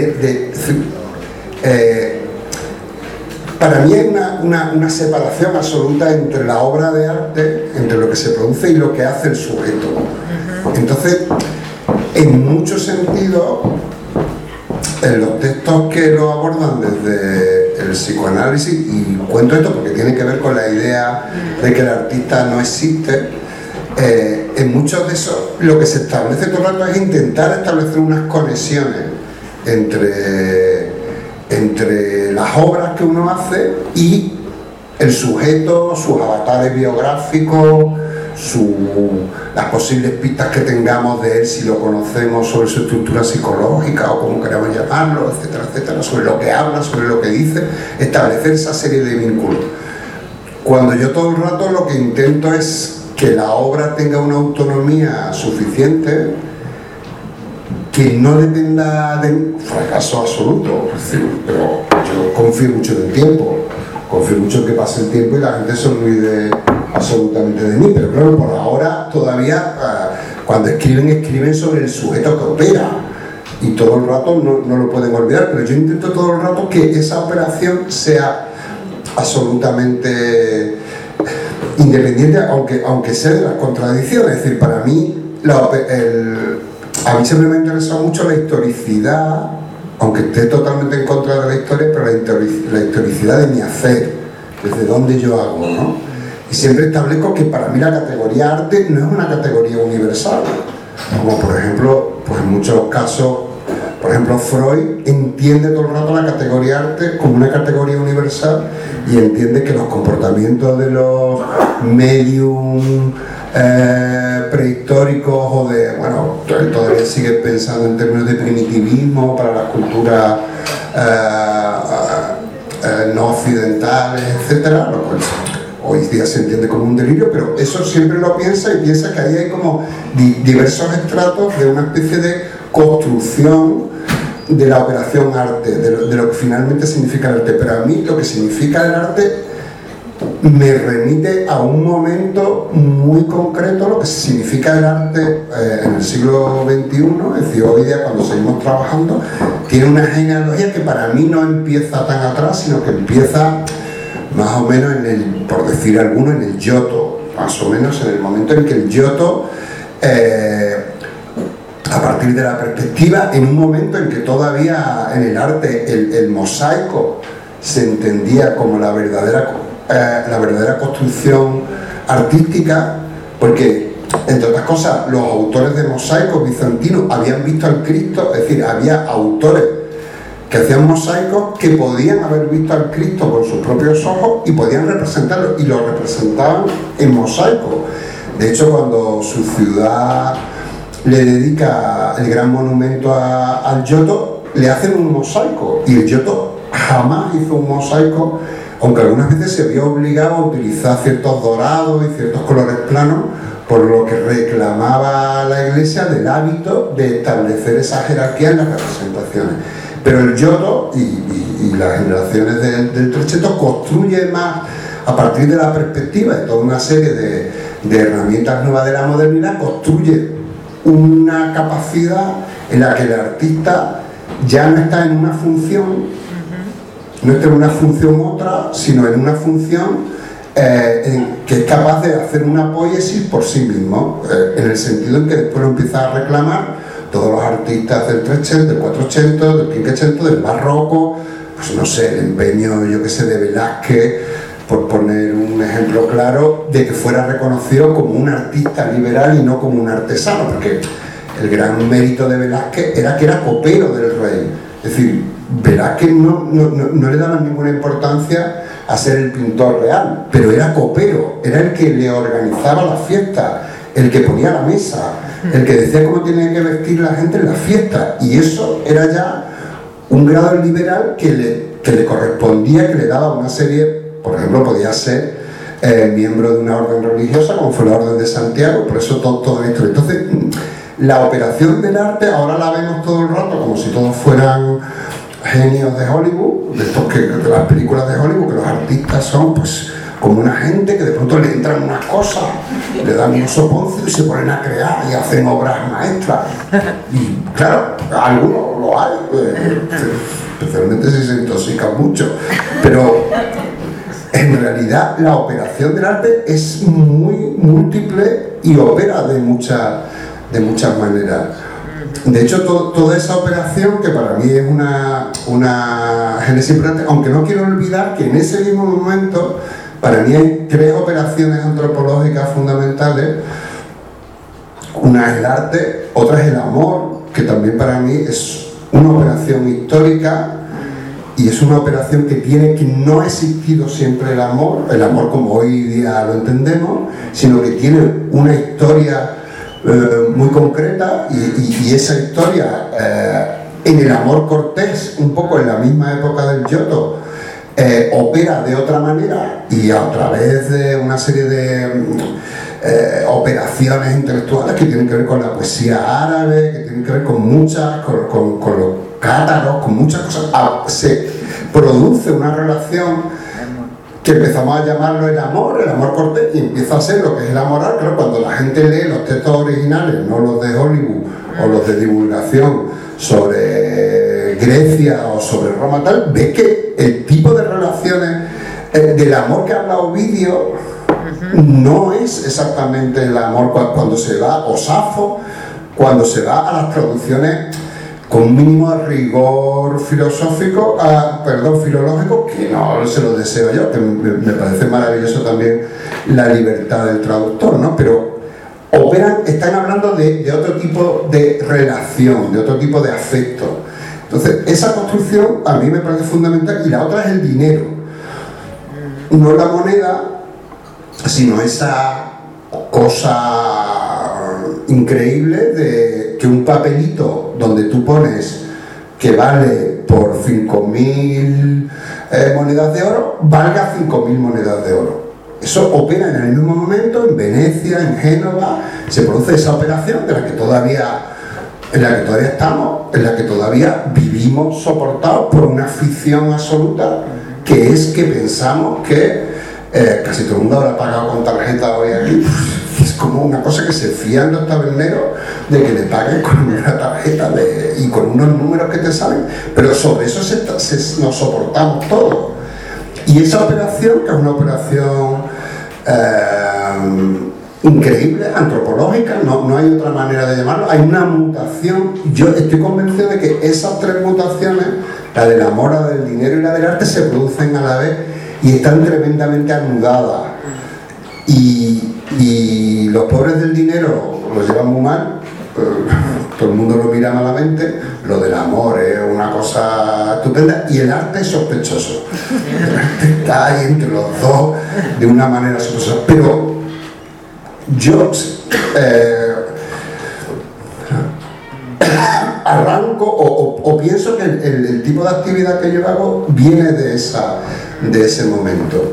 para mí hay una separación absoluta entre la obra de arte, entre lo que se produce y lo que hace el sujeto. Entonces, en muchos sentidos, en los textos que lo abordan desde el psicoanálisis, y cuento esto porque tiene que ver con la idea de que el artista no existe, en muchos de esos lo que se establece todo el rato es intentar establecer unas conexiones entre las obras que uno hace y el sujeto, sus avatares biográficos, las posibles pistas que tengamos de él si lo conocemos, sobre su estructura psicológica o como queramos llamarlo, etcétera, etcétera, sobre lo que habla, sobre lo que dice, establecer esa serie de vínculos. Cuando yo todo el rato lo que intento es que la obra tenga una autonomía suficiente, que no dependa de un fracaso absoluto, pero yo confío mucho en el tiempo, confío mucho en que pase el tiempo y la gente se olvide absolutamente de mí, pero claro, por ahora todavía cuando escriben sobre el sujeto que opera y todo el rato no lo pueden olvidar, pero yo intento todo el rato que esa operación sea absolutamente independiente, aunque sea de las contradicciones. Es decir, para mí a mí siempre me ha interesado mucho la historicidad, aunque esté totalmente en contra de la historia, pero la historicidad de mi hacer, desde donde yo hago, ¿no? Y siempre establezco que para mí la categoría arte no es una categoría universal, como por ejemplo, pues en muchos casos, por ejemplo, Freud entiende todo el rato la categoría arte como una categoría universal y entiende que los comportamientos de los medium prehistóricos o él todavía sigue pensando en términos de primitivismo para las culturas no occidentales, etcétera, lo cual hoy día se entiende como un delirio, pero eso siempre lo piensa y piensa que ahí hay como diversos estratos de una especie de construcción de la operación arte, de lo que finalmente significa el arte. Pero a mí lo que significa el arte me remite a un momento muy concreto, lo que significa el arte en el siglo XXI, es decir, hoy día cuando seguimos trabajando, tiene una genealogía que para mí no empieza tan atrás, sino que empieza más o menos por decir alguno, en el Giotto, más o menos en el momento en que el Giotto, a partir de la perspectiva, en un momento en que todavía en el arte el mosaico se entendía como la verdadera construcción artística, porque, entre otras cosas, los autores de mosaicos bizantinos habían visto al Cristo, es decir, había autores que hacían mosaicos que podían haber visto al Cristo con sus propios ojos y podían representarlo, y lo representaban en mosaico. De hecho, cuando su ciudad le dedica el gran monumento al Giotto, le hacen un mosaico, y el Giotto jamás hizo un mosaico, aunque algunas veces se vio obligado a utilizar ciertos dorados y ciertos colores planos, por lo que reclamaba la Iglesia del hábito de establecer esa jerarquía en las representaciones. Pero el Giotto y las generaciones del Trecento construyen más a partir de la perspectiva de toda una serie de herramientas nuevas de la modernidad, construye una capacidad en la que el artista ya no está en una función, no está en una función otra, sino en una función que es capaz de hacer una poiesis por sí mismo, en el sentido en que después lo empieza a reclamar todos los artistas del Trecento, del Quattrocento, del Quinquecento, del Barroco, pues no sé, el empeño, yo que sé, de Velázquez, por poner un ejemplo claro, de que fuera reconocido como un artista liberal y no como un artesano, porque el gran mérito de Velázquez era que era copero del rey. Es decir, Velázquez no le daba ninguna importancia a ser el pintor real, pero era copero, era el que le organizaba la fiesta, el que ponía la mesa, el que decía cómo tenía que vestir la gente en la fiesta, y eso era ya un grado liberal que le correspondía, que le daba una serie, por ejemplo, podía ser miembro de una orden religiosa, como fue la Orden de Santiago, por eso todo esto. Entonces, la operación del arte ahora la vemos todo el rato como si todos fueran genios de Hollywood, de las películas de Hollywood, que los artistas son pues como una gente que de pronto le entran unas cosas, le dan un soponcio y se ponen a crear y hacen obras maestras. Y claro, algunos lo hay, especialmente si se intoxican mucho, pero en realidad la operación del arte es muy múltiple y opera de muchas maneras. De hecho, toda esa operación, que para mí es una génesis importante, aunque no quiero olvidar que en ese mismo momento para mí hay tres operaciones antropológicas fundamentales. Una es el arte, otra es el amor, que también para mí es una operación histórica, y es una operación que no ha existido siempre el amor como hoy día lo entendemos, sino que tiene una historia muy concreta, y esa historia en el amor cortés, un poco en la misma época del Giotto, opera de otra manera, y a través de una serie de operaciones intelectuales que tienen que ver con la poesía árabe, que tienen que ver con los cátaros, con muchas cosas, se produce una relación que empezamos a llamarlo el amor cortés, y empieza a ser lo que es el amor arte. Claro, cuando la gente lee los textos originales, no los de Hollywood o los de divulgación sobre Grecia o sobre Roma tal, ve que el tipo de relaciones del amor que habla Ovidio no es exactamente el amor cuando se va, o Safo, cuando se va a las traducciones con un mínimo de rigor filológico, que no se lo deseo yo, que me parece maravilloso también la libertad del traductor, ¿no? Pero están hablando de otro tipo de relación, de otro tipo de afecto. Entonces, esa construcción a mí me parece fundamental, y la otra es el dinero. No la moneda, sino esa cosa increíble de que un papelito donde tú pones que vale por 5.000 monedas de oro, valga 5.000 monedas de oro. Eso opera en el mismo momento en Venecia, en Génova, se produce esa operación en la que todavía estamos, en la que todavía vivimos soportados por una ficción absoluta, que es que pensamos que casi todo el mundo habrá pagado con tarjeta hoy aquí. Es como una cosa que se fían los taberneros de que le paguen con una tarjeta y con unos números que te salen, pero sobre eso nos soportamos todos. Y esa operación, que es una operación increíble, antropológica, no hay otra manera de llamarlo, hay una mutación. Yo estoy convencido de que esas tres mutaciones, la del amor, la del dinero y la del arte, se producen a la vez y están tremendamente anudadas. Y los pobres del dinero lo llevan muy mal, todo el mundo lo mira malamente. Lo del amor es una cosa estupenda y el arte es sospechoso. El arte está ahí entre los dos de una manera sospechosa. Pero yo arranco o pienso que el tipo de actividad que yo hago viene de ese momento.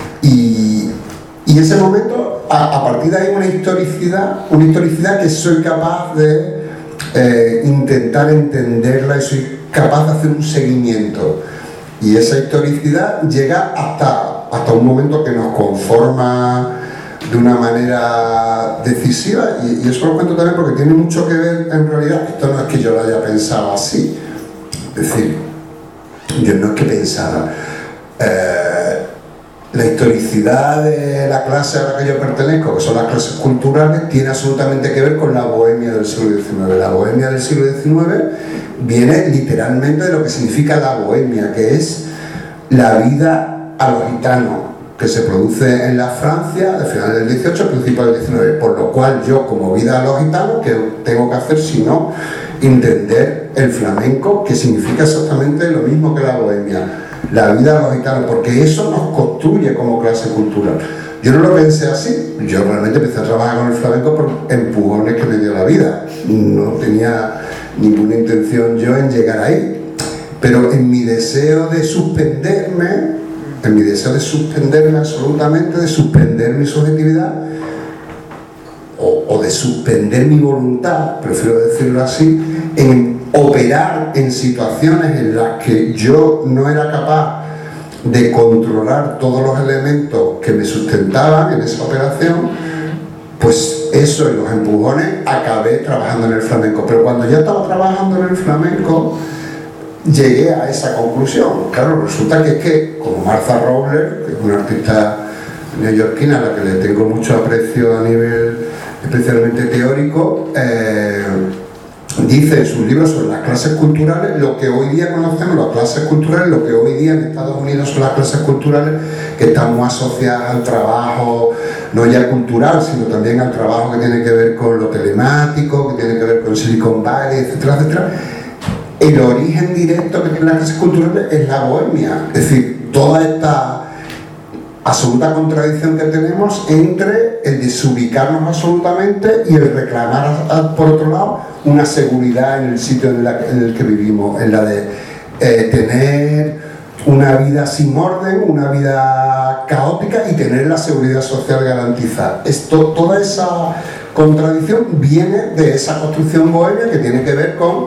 Y ese momento, a partir de ahí, una historicidad que soy capaz de intentar entenderla y soy capaz de hacer un seguimiento. Y esa historicidad llega hasta un momento que nos conforma de una manera decisiva, y eso lo cuento también porque tiene mucho que ver, en realidad, esto no es que yo lo haya pensado así, es decir, yo no es que pensara, la historicidad de la clase a la que yo pertenezco, que son las clases culturales, tiene absolutamente que ver con la bohemia del siglo XIX. La bohemia del siglo XIX viene literalmente de lo que significa la bohemia, que es la vida a los gitanos, que se produce en la Francia de final del 18, principio del 19, por lo cual yo, como vida a los gitanos, ¿qué tengo que hacer sino entender el flamenco, que significa exactamente lo mismo que la bohemia, la vida a los gitanos, porque eso nos construye como clase cultural. Yo no lo pensé así, yo realmente empecé a trabajar con el flamenco por empujones que me dio la vida, no tenía ninguna intención yo en llegar ahí, pero en mi deseo de suspenderme absolutamente, de suspender mi subjetividad o de suspender mi voluntad, prefiero decirlo así, en operar en situaciones en las que yo no era capaz de controlar todos los elementos que me sustentaban en esa operación, pues eso, en los empujones, acabé trabajando en el flamenco. Pero cuando ya estaba trabajando en el flamenco, llegué a esa conclusión. Claro, resulta que es que, como Martha Rowler, que es una artista neoyorquina a la que le tengo mucho aprecio a nivel especialmente teórico, dice en sus libros sobre las clases culturales, lo que hoy día conocemos, las clases culturales, lo que hoy día en Estados Unidos son las clases culturales que están muy asociadas al trabajo, no ya cultural, sino también al trabajo que tiene que ver con lo telemático, que tiene que ver con Silicon Valley, etcétera, etcétera. El origen directo que tienen las clases culturales es la bohemia, es decir, toda esta absoluta contradicción que tenemos entre el desubicarnos absolutamente y el reclamar, por otro lado, una seguridad en el sitio en el que vivimos, en la de tener una vida sin orden, una vida caótica y tener la seguridad social garantizada. Toda esa contradicción viene de esa construcción bohemia que tiene que ver con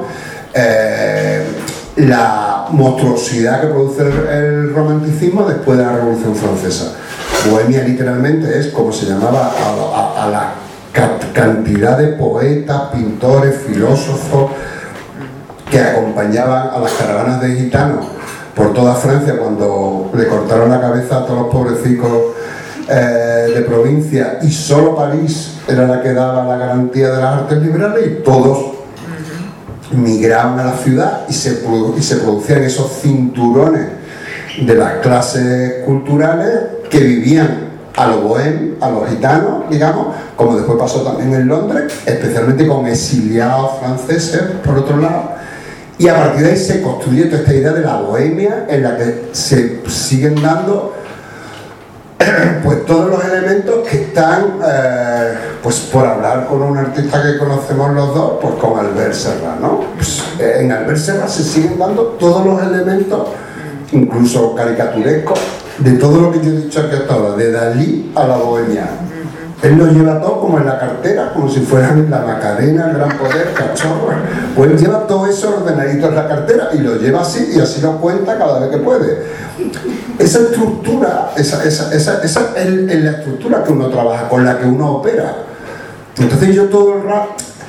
la monstruosidad que produce el romanticismo después de la Revolución Francesa. Bohemia literalmente es como se llamaba a la cantidad de poetas, pintores, filósofos que acompañaban a las caravanas de gitanos por toda Francia cuando le cortaron la cabeza a todos los pobrecitos de provincia, y solo París era la que daba la garantía de las artes liberales, y todos migraban a la ciudad y se producían esos cinturones de las clases culturales que vivían a los bohemios, a los gitanos, digamos, como después pasó también en Londres, especialmente con exiliados franceses, por otro lado, y a partir de ahí se construye toda esta idea de la bohemia en la que se siguen dando pues todos los elementos que están, pues por hablar con un artista que conocemos los dos, pues con Albert Serra, ¿no? Pues, en Albert Serra se siguen dando todos los elementos, incluso caricaturescos, de todo lo que yo he dicho aquí hasta ahora, de Dalí a la bohemia. Él lo lleva todo como en la cartera, como si fueran la Macarena, el Gran Poder, Cachorro. Pues él lleva todo eso ordenadito en la cartera y lo lleva así y así lo cuenta cada vez que puede. Esa estructura, esa es la estructura que uno trabaja, con la que uno opera. Entonces yo todo el rato,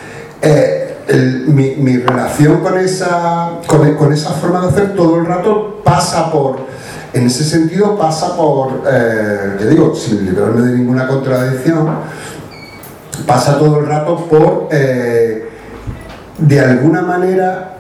mi relación con esa forma de hacer todo el rato pasa por... En ese sentido pasa por, te digo, sin librarme de ninguna contradicción, pasa todo el rato por, de alguna manera,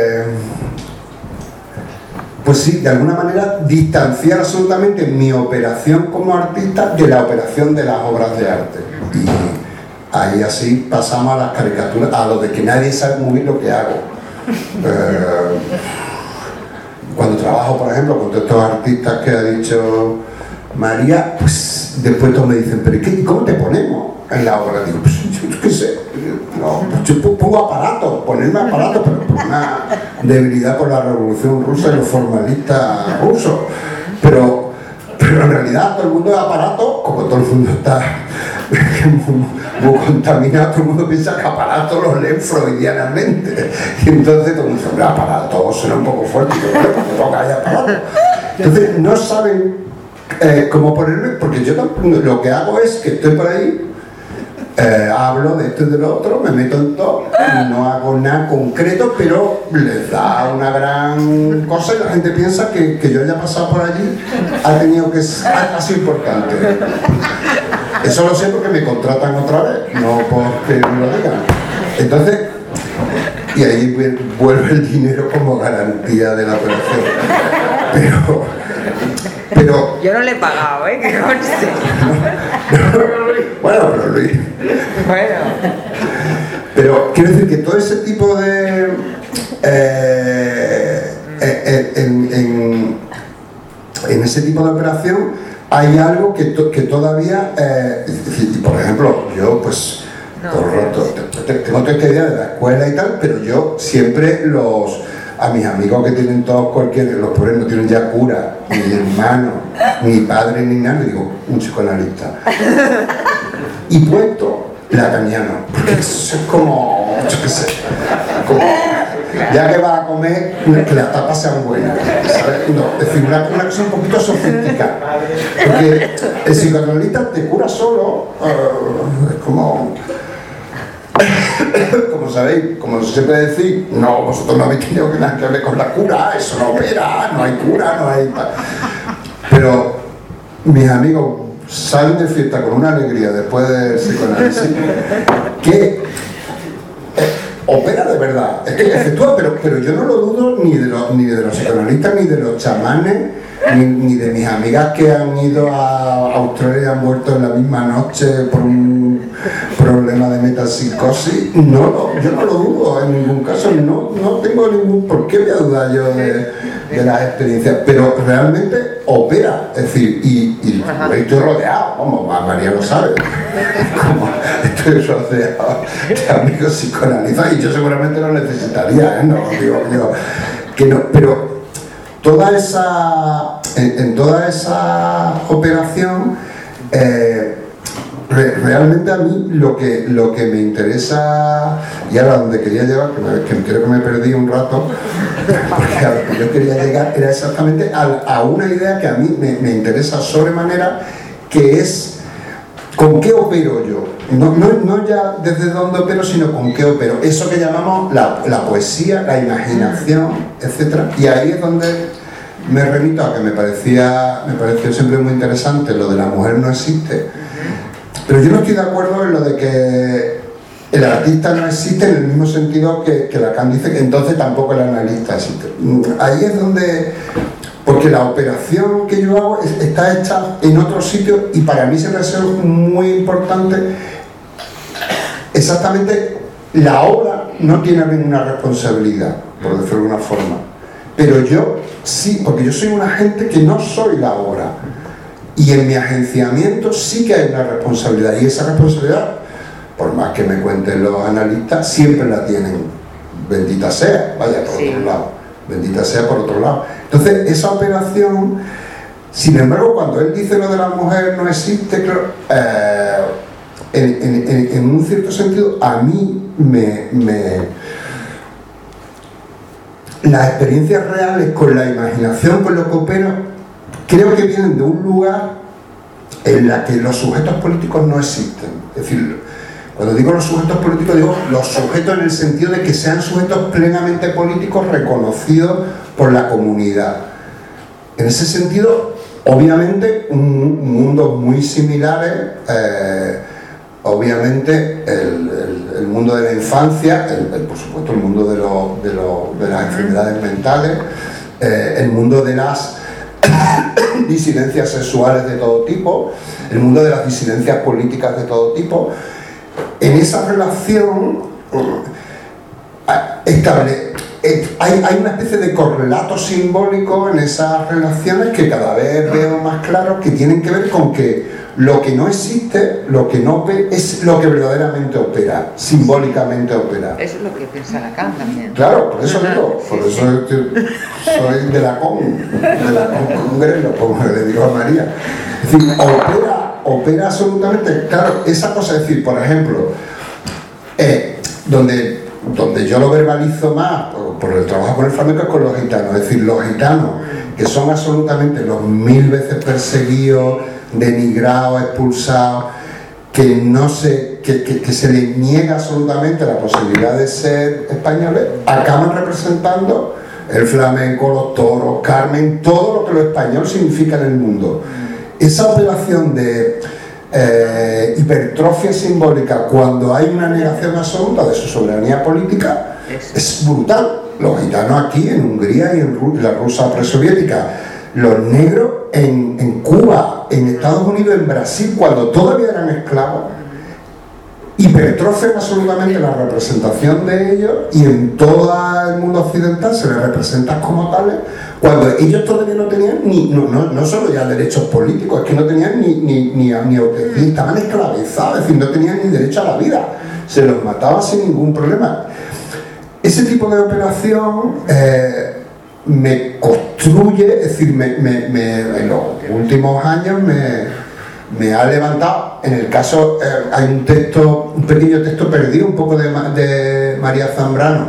pues sí, de alguna manera distanciar absolutamente mi operación como artista de la operación de las obras de arte. Y ahí así pasamos a las caricaturas, a lo de que nadie sabe muy bien lo que hago. Cuando trabajo, por ejemplo, con todos estos artistas que ha dicho María, pues después todos me dicen, pero ¿cómo te ponemos en la obra? Digo, pues yo qué sé, no, yo pongo aparatos, ponerme aparatos, pero por una debilidad por la Revolución Rusa y los formalistas rusos. Pero en realidad todo el mundo es aparato, como todo el mundo está muy contaminado, todo el mundo piensa que aparatos los leen freudianamente. Y entonces todo el mundo dice, aparato, suena un poco fuerte, pero bueno, porque toca hay aparato. Entonces no saben cómo ponerme, porque yo lo que hago es que estoy por ahí, hablo de esto y de lo otro, me meto en todo, no hago nada concreto, pero les da una gran cosa y la gente piensa que yo haya pasado por allí ha tenido que ser así importante. Eso lo sé porque me contratan otra vez, no porque me lo digan. Entonces, y ahí vuelve el dinero como garantía de la operación. Pero yo no le he pagado, que conste. Bueno, pero Luis. Bueno. Pero quiero decir que todo ese tipo de en ese tipo de operación hay algo que todavía, por ejemplo, yo pues tengo toda esta idea de la escuela y tal, pero yo siempre a mis amigos que tienen todos los pobres no tienen ya cura, ni hermano, ni padre, ni nada, digo, un psicoanalista. Y puesto lacaniano, porque eso es como, yo qué sé, como... Ya que vas a comer, que las tapas sean buenas, ¿sabes? No, es decir, una cosa un poquito sofisticada. Porque el psicoanalista te cura solo, es como sabéis, como se puede decir, no, vosotros no habéis tenido nada que ver con la cura, eso no opera, no hay cura, no hay... Pero mis amigos salen de fiesta con una alegría después del psicoanálisis que... opera de verdad, es que efectúa, pero yo no lo dudo ni de los psicoanalistas, ni de los chamanes, ni de mis amigas que han ido a Australia y han vuelto en la misma noche por un problema de metapsicosis. Yo no lo dudo en ningún caso, no tengo ningún... ¿Por qué voy a dudar yo de las experiencias? Pero realmente opera, es decir, y estoy rodeado, vamos, María lo sabe, como estoy rodeado de amigos psicoanalistas y yo seguramente lo necesitaría, no digo que no, pero en toda esa operación realmente a mí lo que me interesa, y ahora donde quería llegar, que creo que me perdí un rato, porque a lo que yo quería llegar era exactamente a una idea que a mí me interesa sobremanera, que es ¿con qué opero yo? No ya desde dónde opero, sino con qué opero. Eso que llamamos la poesía, la imaginación, etc. Y ahí es donde me remito a que me pareció siempre muy interesante lo de la mujer no existe. Pero yo no estoy de acuerdo en lo de que el artista no existe en el mismo sentido que Lacan dice que entonces tampoco el analista existe. Ahí es donde... Porque la operación que yo hago está hecha en otro sitio y para mí se me hace muy importante exactamente la obra no tiene ninguna responsabilidad, por decirlo de alguna forma. Pero yo sí, porque yo soy un agente que no soy la obra. Y en mi agenciamiento sí que hay una responsabilidad. Y esa responsabilidad, por más que me cuenten los analistas, siempre la tienen. Bendita sea, vaya por otro lado. Bendita sea por otro lado. Entonces, esa operación, sin embargo, cuando él dice lo de la mujer no existe, en un cierto sentido, a mí las experiencias reales con la imaginación, con lo que opera, creo que vienen de un lugar en la que los sujetos políticos no existen. Es decir, cuando digo los sujetos políticos, digo los sujetos en el sentido de que sean sujetos plenamente políticos reconocidos por la comunidad. En ese sentido, obviamente, un mundo muy similares, obviamente el mundo de la infancia, por supuesto el mundo de las enfermedades mentales, el mundo de las disidencias sexuales de todo tipo, el mundo de las disidencias políticas de todo tipo. En esa relación hay una especie de correlato simbólico en esas relaciones que cada vez veo más claro, que tienen que ver con que lo que no existe, lo que no ve, es lo que verdaderamente opera, simbólicamente opera. Eso es lo que piensa Lacan también. Claro, por eso digo, por eso soy de la Congrelo, como le digo a María. Es decir, opera absolutamente, claro, esa cosa, es decir, por ejemplo, donde yo lo verbalizo más por el trabajo con el flamenco es con los gitanos. Es decir, los gitanos, que son absolutamente los 1000 veces perseguidos, denigrados, expulsados, que se les niega absolutamente la posibilidad de ser españoles, acaban representando el flamenco, los toros, Carmen, todo lo que lo español significa en el mundo. Esa operación de hipertrofia simbólica cuando hay una negación absoluta de su soberanía política es brutal. Los gitanos aquí en Hungría y en la Rusia presoviética, los negros en Cuba, en Estados Unidos, en Brasil, cuando todavía eran esclavos, hipertrofian absolutamente la representación de ellos, y en todo el mundo occidental se les representa como tales, cuando ellos todavía no tenían no solo ya derechos políticos, es que no tenían ni estaban esclavizados, es decir, no tenían ni derecho a la vida, se los mataba sin ningún problema. Ese tipo de operación me construye, es decir, en los últimos años me ha levantado. En el caso, hay un pequeño texto perdido, un poco de María Zambrano,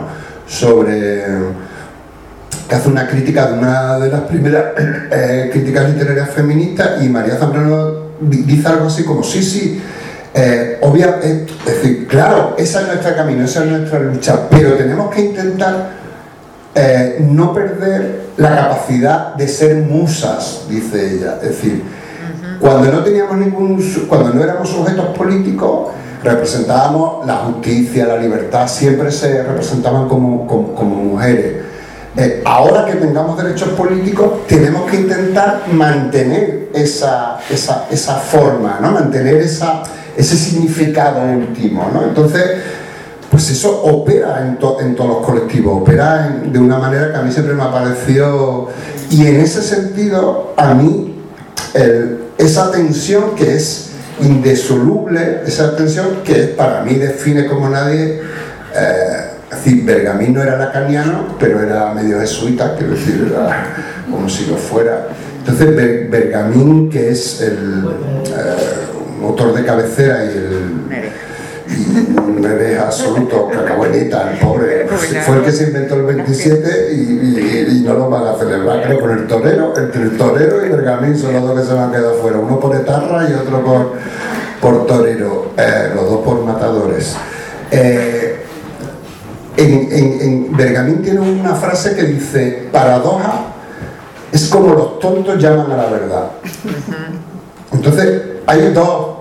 que hace una crítica de una de las primeras críticas literarias feministas, y María Zambrano dice algo así como, sí, es decir, claro, ese es nuestro camino, esa es nuestra lucha, pero tenemos que intentar no perder la capacidad de ser musas, dice ella. Es decir, cuando no éramos sujetos políticos, representábamos la justicia, la libertad, siempre se representaban como mujeres. Ahora que tengamos derechos políticos, tenemos que intentar mantener esa forma, ¿no? Mantener ese significado último, ¿no? Entonces, pues eso opera en todos los colectivos, opera de una manera que a mí siempre me ha parecido, y en ese sentido, a mí, esa tensión que es indisoluble, esa tensión que para mí define como nadie, es decir, Bergamín no era lacaniano, pero era medio jesuita, quiero decir, era como si lo fuera. Entonces, Bergamín, que es el autor de cabecera y un hereje absoluto, cacahuenita, el pobre, fue el que se inventó el 27 y no lo van a celebrar, creo, con el torero. Entre el torero y Bergamín son los dos que se van a quedar fuera, uno por etarra y otro por torero, los dos por matadores. En Bergamín tiene una frase que dice: paradoja es como los tontos llaman a la verdad. Entonces hay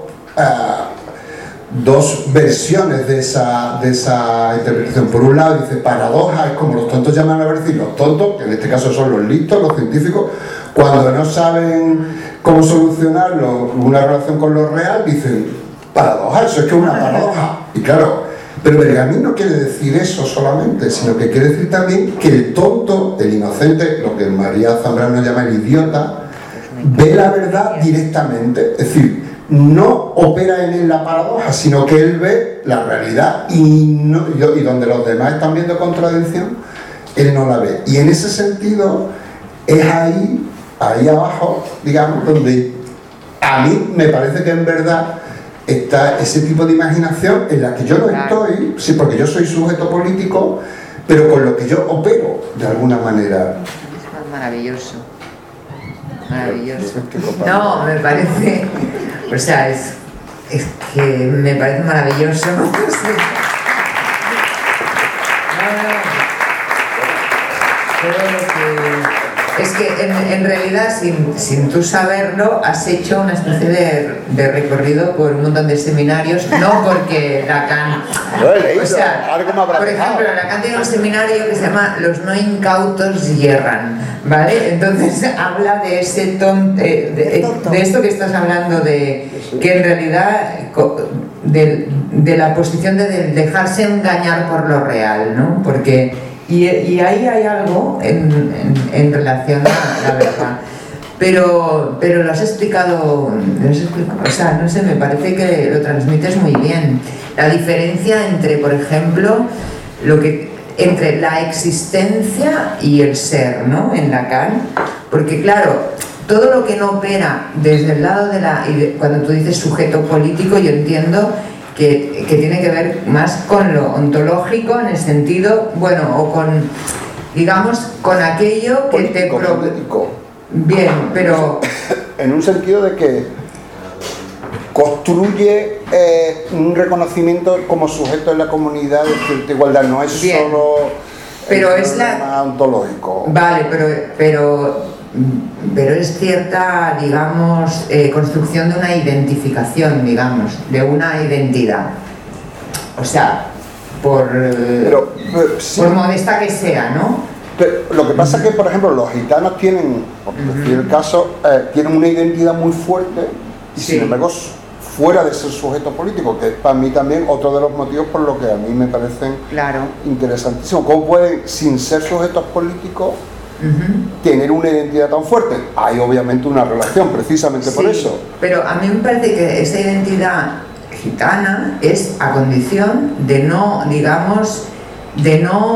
dos versiones de esa interpretación. Por un lado dice, paradoja es como los tontos llaman a la verdad, y los tontos, que en este caso son los listos, los científicos, cuando no saben cómo solucionarlo, una relación con lo real, dicen, paradoja, eso es que es una paradoja. Y claro, pero Bergamín no quiere decir eso solamente, sino que quiere decir también que el tonto, el inocente, lo que María Zambrano llama el idiota, ve la verdad directamente. Es decir, no opera en él la paradoja, sino que él ve la realidad y donde los demás están viendo contradicción, él no la ve. Y en ese sentido es ahí abajo, digamos, donde a mí me parece que en verdad está ese tipo de imaginación en la que yo no estoy, sí, porque yo soy sujeto político, pero con lo que yo opero de alguna manera. Es maravilloso. Maravilloso. No, me parece, o sea, es que me parece maravilloso. No sé. Es que en realidad, sin tú saberlo, has hecho una especie de recorrido por un montón de seminarios, no porque Lacan... O sea, por ejemplo, Lacan tiene un seminario que se llama Los no incautos hierran, ¿vale? Entonces habla de ese de esto que estás hablando, de que en realidad de la posición de dejarse engañar por lo real, ¿no? Porque... Y ahí hay algo en relación a la verdad. Pero lo has explicado, o sea, no sé, me parece que lo transmites muy bien. La diferencia entre, por ejemplo, entre la existencia y el ser, ¿no? En Lacan. Porque claro, todo lo que no opera desde el lado cuando tú dices sujeto político, yo entiendo que tiene que ver más con lo ontológico, en el sentido, bueno, o con, digamos, con aquello que político. Bien, pero... En un sentido de que construye un reconocimiento como sujeto en la comunidad de cierta igualdad, no es bien, solo pero es la ontológico. Vale, pero es cierta, digamos, construcción de una identificación, digamos, de una identidad. O sea, por modesta que sea, ¿no? Pero lo que pasa es que, por ejemplo, los gitanos tienen, por decir el caso, tienen una identidad muy fuerte y sin embargo fuera de ser sujeto político, que es para mí también otro de los motivos por los que a mí me parecen interesantísimos. ¿Cómo pueden, sin ser sujetos políticos, tener una identidad tan fuerte? Hay obviamente una relación precisamente por eso. Pero a mí me parece que esa identidad gitana es a condición de no, digamos, de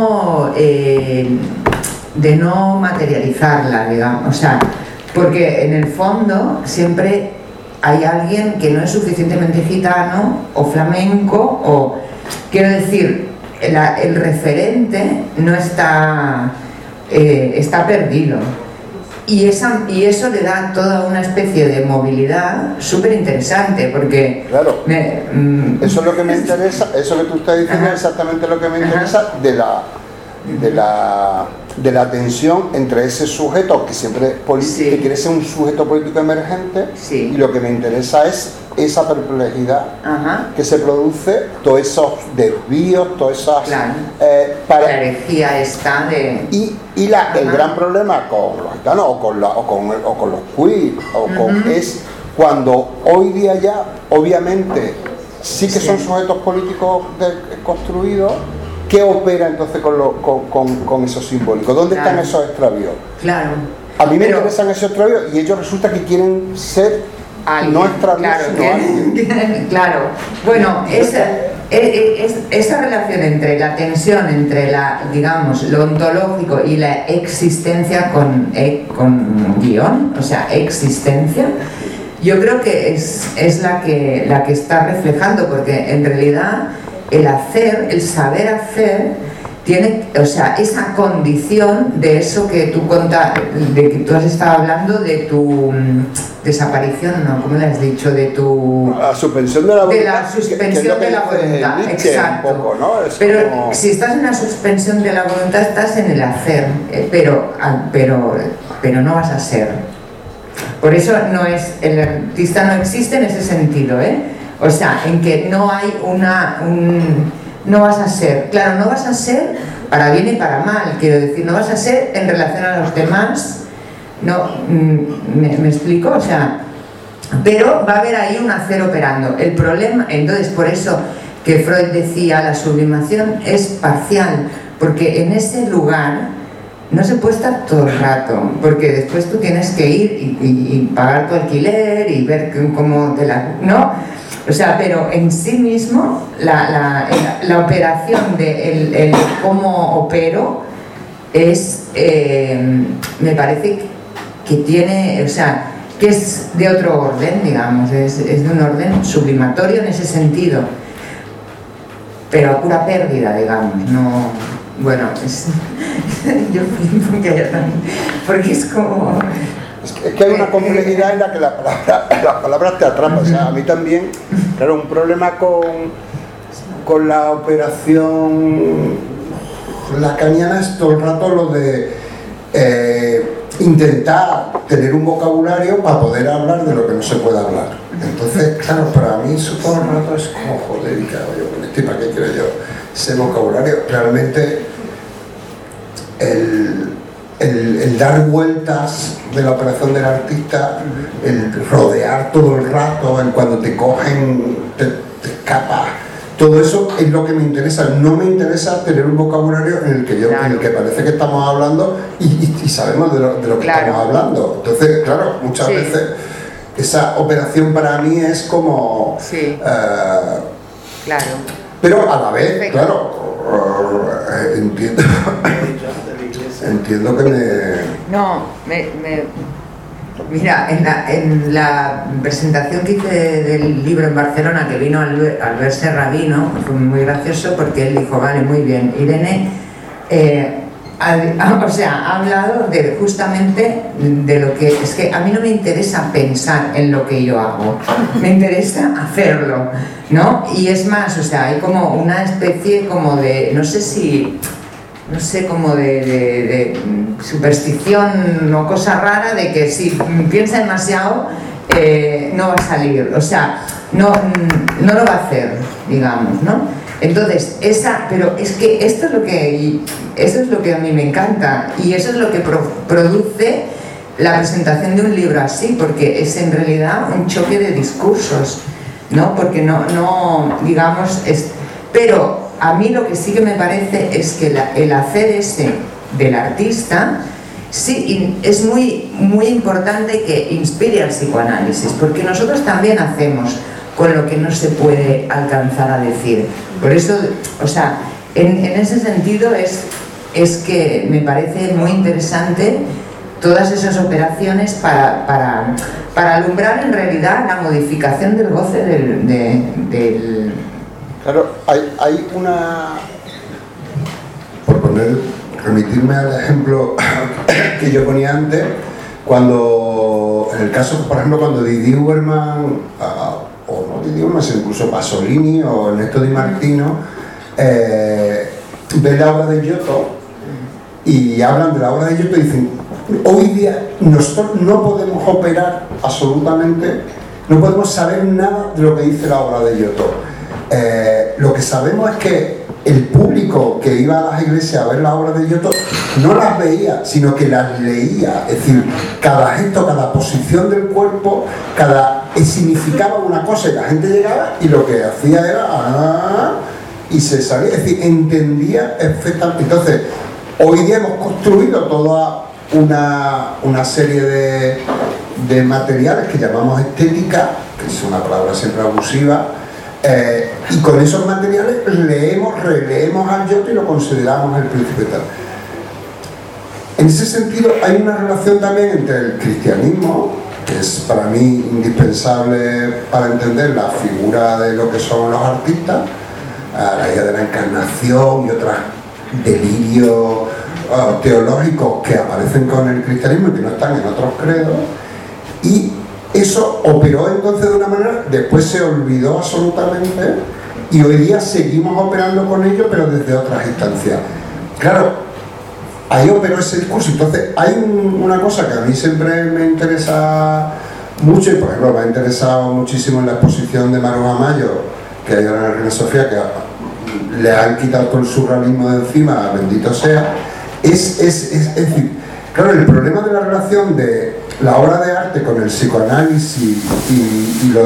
no materializarla, digamos. O sea, porque en el fondo siempre hay alguien que no es suficientemente gitano o flamenco, o quiero decir, el referente no está perdido, y eso le da toda una especie de movilidad súper interesante, porque claro, eso es lo que me interesa, eso que tú estás diciendo es exactamente lo que me interesa de la tensión entre ese sujeto que siempre que quiere ser un sujeto político emergente y lo que me interesa es esa perplejidad que se produce, todos esos desvíos, todas esas la herejía está de... y el gran problema con los gitanos o con los queer es cuando hoy día ya obviamente sí que son sujetos políticos construidos. ¿Qué opera entonces con esos simbólicos? ¿Dónde están esos extravíos? Claro. A mí me interesan esos extravíos y ellos resulta que quieren ser no extravíos, sino alguien. Claro. Bueno, esa relación entre la tensión entre digamos, lo ontológico y la existencia con guión, o sea, existencia, yo creo que es la que está reflejando, porque en realidad el hacer, el saber hacer, tiene, o sea, esa condición de eso que tú de que tú has estado hablando, de tu desaparición, ¿no? ¿Cómo le has dicho? De tu... La suspensión de la voluntad. De la suspensión de la voluntad, exacto. Un poco, ¿no? Pero como... si estás en la suspensión de la voluntad, estás en el hacer, pero no vas a ser. Por eso el artista no existe en ese sentido, ¿eh? O sea, en que no hay no vas a ser, claro, no vas a ser para bien y para mal, quiero decir, no vas a ser en relación a los demás, no, me explico, o sea, pero va a haber ahí un hacer operando. El problema, entonces, por eso que Freud decía, la sublimación es parcial, porque en ese lugar no se puede estar todo el rato, porque después tú tienes que ir y pagar tu alquiler y ver cómo ¿no? O sea, pero en sí mismo la operación de el cómo opero es, me parece que tiene, o sea, que es de otro orden, digamos, es de un orden sublimatorio en ese sentido, pero a pura pérdida, digamos, no... Bueno, yo flipo que haya también, porque es como... Es que hay una complejidad en la que las palabras te atrapan. O sea, a mí también, claro, un problema con la operación lacaniana es todo el rato lo de intentar tener un vocabulario para poder hablar de lo que no se puede hablar. Entonces, claro, para mí eso todo el rato es como, joder, ¿y qué hago yo con esto? ¿Y para qué quiero yo ese vocabulario? Realmente el dar vueltas de la operación del artista, el rodear todo el rato, el cuando te cogen, te escapas, todo eso es lo que me interesa. No me interesa tener un vocabulario en el que en el que parece que estamos hablando y sabemos de lo que estamos hablando. Entonces, claro, muchas veces esa operación para mí es como pero a la vez, entiendo que Mira, en la presentación que hice del libro en Barcelona, que vino Albert Serra, fue muy gracioso porque él dijo, vale, muy bien, Irene ha hablado justamente de lo que... Es que a mí no me interesa pensar en lo que yo hago, me interesa hacerlo, ¿no? Y es más, o sea, hay como una especie como de, como de superstición o cosa rara de que si piensa demasiado no va a salir, o sea, no lo va a hacer, digamos, ¿no? Entonces, pero es que eso es lo que a mí me encanta y eso es lo que produce la presentación de un libro así, porque es en realidad un choque de discursos, ¿no? Porque no digamos, pero a mí lo que sí que me parece es que el hacer ese del artista sí es muy, muy importante que inspire al psicoanálisis, porque nosotros también hacemos con lo que no se puede alcanzar a decir. Por eso, o sea, en ese sentido es que me parece muy interesante todas esas operaciones para alumbrar en realidad la modificación del goce del... Claro, hay una... Por remitirme al ejemplo que yo ponía antes, cuando, en el caso, por ejemplo, cuando Didi Huberman, o no Didi Huberman, incluso Pasolini o Ernesto Di Martino, ven la obra de Giotto y hablan de la obra de Giotto y dicen, hoy día nosotros no podemos operar absolutamente, no podemos saber nada de lo que dice la obra de Giotto. Lo que sabemos es que el público que iba a las iglesias a ver la obra de Giotto no las veía, sino que las leía. Es decir, cada gesto, cada posición del cuerpo, significaba una cosa y la gente llegaba y lo que hacía era y se salía, es decir, entendía perfectamente. Entonces, hoy día hemos construido toda una serie de materiales que llamamos estética, que es una palabra siempre abusiva, y con esos materiales releemos al Giotto y lo consideramos el príncipe tal. En ese sentido hay una relación también entre el cristianismo, que es para mí indispensable para entender la figura de lo que son los artistas, la idea de la encarnación y otros delirios teológicos que aparecen con el cristianismo y que no están en otros credos, y eso operó entonces de una manera, después se olvidó absolutamente y hoy día seguimos operando con ello, pero desde otras instancias. Claro, ahí operó ese discurso. Entonces hay una cosa que a mí siempre me interesa mucho, y por ejemplo me ha interesado muchísimo en la exposición de Maruja Mayo que hay ahora en la Reina Sofía, que le han quitado todo el surrealismo de encima, bendito sea. Es decir, claro, el problema de la relación de la obra de arte con el psicoanálisis y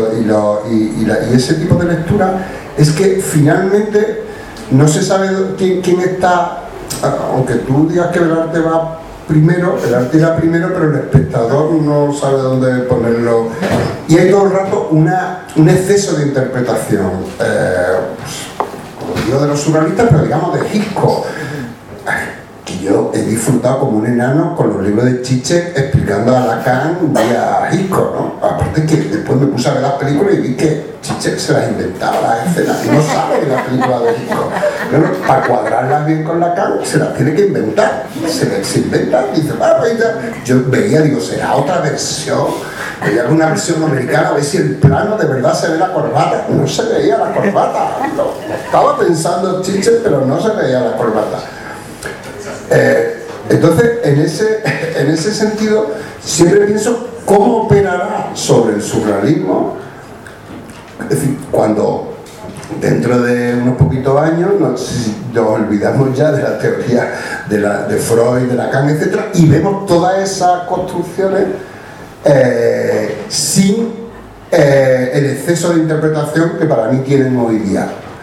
ese tipo de lectura es que finalmente no se sabe quién está, aunque tú digas que el arte va primero, el arte irá primero, pero el espectador no sabe dónde ponerlo, y hay todo el rato un exceso de interpretación, como digo, de los surrealistas, pero digamos de Hitchcock, que yo yo he disfrutado como un enano con los libros de Zizek explicando a Lacan vía Hitchcock, ¿no? Aparte que después me puse a ver las películas y vi que Zizek se las inventaba, las escenas, y no sale de la película de Hitchcock. Bueno, para cuadrarlas bien con Lacan se las tiene que inventar, se inventa, y dice, yo veía, digo, será otra versión, veía una versión americana, a ver si el plano de verdad se ve la corbata, no se veía la corbata, estaba pensando en Zizek, pero no se veía la corbata. Entonces, en ese sentido, siempre pienso cómo operará sobre el surrealismo. Es decir, cuando dentro de unos poquitos años nos olvidamos ya de la teoría de Freud, de Lacan, etc., y vemos todas esas construcciones sin el exceso de interpretación que para mí tienen hoy día.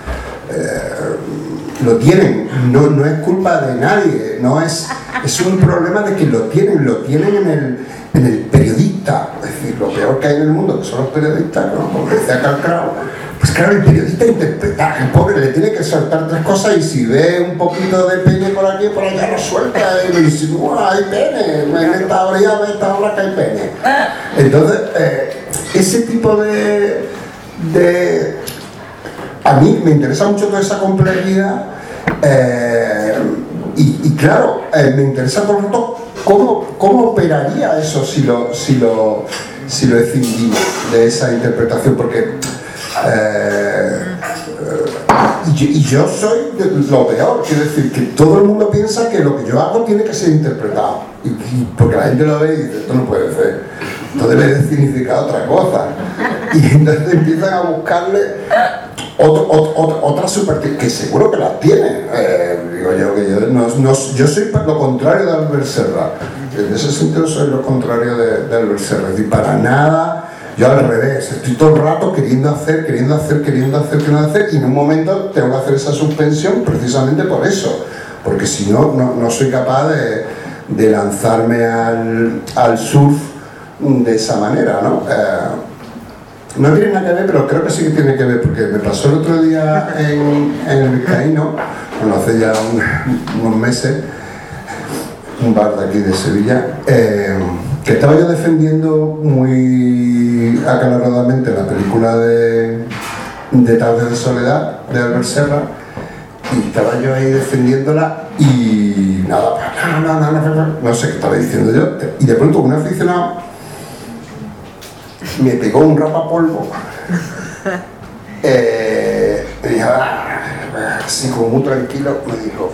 Lo tienen, no es culpa de nadie, es un problema de que lo tienen en el periodista. Es decir, lo peor que hay en el mundo, que son los periodistas, ¿no? Como decía Calcrao, pues claro, el periodista interpreta, el pobre le tiene que soltar tres cosas y si ve un poquito de pene por aquí y por allá lo suelta y lo insinúa, hay pene, en esta hora que hay pene. Entonces, ese tipo de a mí me interesa mucho toda esa complejidad y claro, me interesa por lo tanto cómo operaría eso si lo escindimos de esa interpretación, porque y yo soy lo peor, quiero decir que todo el mundo piensa que lo que yo hago tiene que ser interpretado y porque la gente lo ve y dice, esto no puede ser, esto debe de significar otra cosa, y entonces empiezan a buscarle otra superstición, que seguro que las tiene. Digo yo que yo soy lo contrario de Albert Serra. En ese sentido soy lo contrario de Albert Serra. Es decir, para nada, yo al revés, estoy todo el rato queriendo hacer, y en un momento tengo que hacer esa suspensión precisamente por eso, porque si no soy capaz de lanzarme al surf de esa manera, ¿no? No tiene nada que ver, pero creo que sí que tiene que ver, porque me pasó el otro día en el Vizcaíno, bueno, hace ya unos meses, un bar de aquí de Sevilla, que estaba yo defendiendo muy acaloradamente la película de Tardes de Soledad, de Albert Serra, y estaba yo ahí defendiéndola y nada, no sé qué estaba diciendo yo, y de pronto un aficionado me pegó un rapapolvo, me dijo, así como muy tranquilo, me dijo,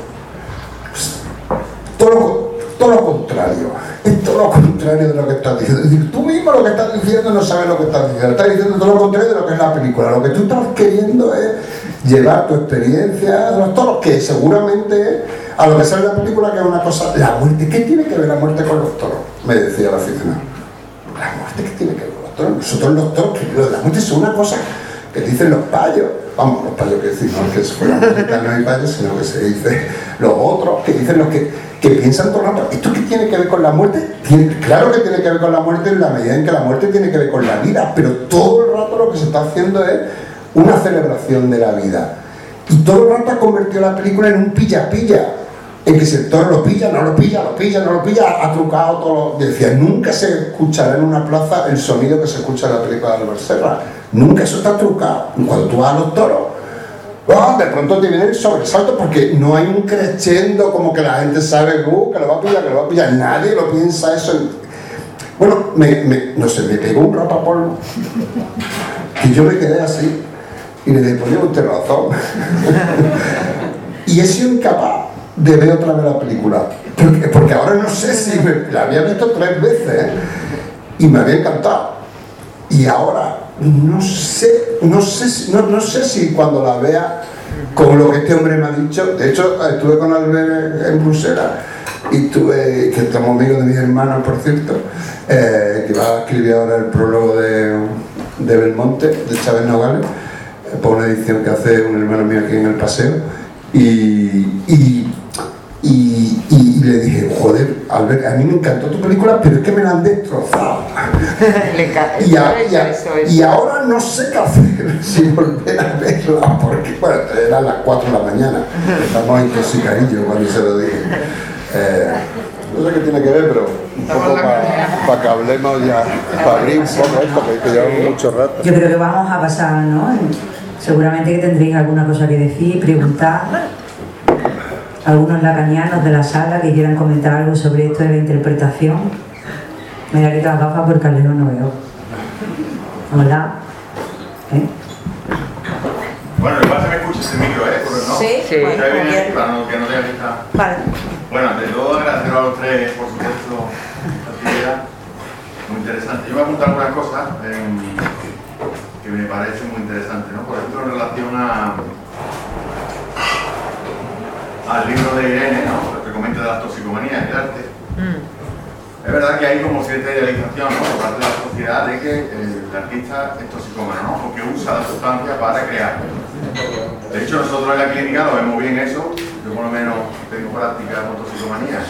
todo lo contrario, es todo lo contrario de lo que estás diciendo. Es decir, tú mismo lo que estás diciendo no sabes lo que estás diciendo, estás diciendo todo lo contrario de lo que es la película. Lo que tú estás queriendo es llevar tu experiencia a los toros, que seguramente a lo que sale la película, que es una cosa, la muerte, ¿qué tiene que ver la muerte con los toros? Me decía el aficionado. La muerte, ¿qué tiene que ver con los toros? Nosotros los toros, la muerte es una cosa que dicen los payos, vamos, los payos que decimos, no es que fuera no hay payos, sino que se dice los otros, que dicen los que piensan todo el rato, ¿esto qué tiene que ver con la muerte? Claro que tiene que ver con la muerte en la medida en que la muerte tiene que ver con la vida, pero todo el rato lo que se está haciendo es una celebración de la vida. Y todo el rato ha convertido la película en un pilla-pilla, en que si el toro lo pilla, no lo pilla, ha trucado todo. Decía, nunca se escuchará en una plaza el sonido que se escucha en la película de Albert Serra. Nunca, eso está trucado. Cuando tú vas a los toros, de pronto te viene el sobresalto porque no hay un crescendo como que la gente sabe que lo va a pillar, nadie lo piensa eso. Bueno, no sé, me pegó un rapapolvo y yo me quedé así y le dije, pues usted razón. Y he sido incapaz de ver otra vez la película porque ahora no sé si la había visto 3 veces y me había encantado, y ahora no sé si cuando la vea con lo que este hombre me ha dicho. De hecho, estuve con Albert en Bruselas y que estamos amigos de mis hermanos, por cierto, que va a escribir ahora el prólogo de Belmonte, de Chávez Nogales, por una edición que hace un hermano mío aquí en El Paseo, y le dije, joder, Albert, a mí me encantó tu película, pero es que me la han destrozado. y ahora no sé qué hacer si volver a verla, porque bueno, eran las 4 de la mañana, estamos intoxicadillos cuando se lo dije. No sé qué tiene que ver, pero un poco para que hablemos ya, para abrir un poco esto, que llevamos mucho rato. Yo creo que vamos a pasar, ¿no? Seguramente que tendréis alguna cosa que decir, preguntar. Algunos lacanianos de la sala que quieran comentar algo sobre esto de la interpretación. Me voy a quitar las gafas porque al lejos no veo. Hola. Bueno, igual se me escucha ese micro, ¿no? Sí, sí. bueno, Para bien. que no tenga que estar. Vale. Bueno, ante todo agradecer a los tres, por supuesto, la actividad. Muy interesante. Yo voy a apuntar algunas cosas que me parecen muy interesantes, ¿no? Por ejemplo, en relación al libro de Irene, ¿no? El que comenta de las toxicomanías y el arte. Es verdad que hay como cierta idealización, ¿no? Por parte de la sociedad de que el artista es toxicómano, ¿no? Porque usa la sustancia para crear. De hecho, nosotros en la clínica lo vemos bien eso. Yo por lo menos tengo práctica con toxicomanías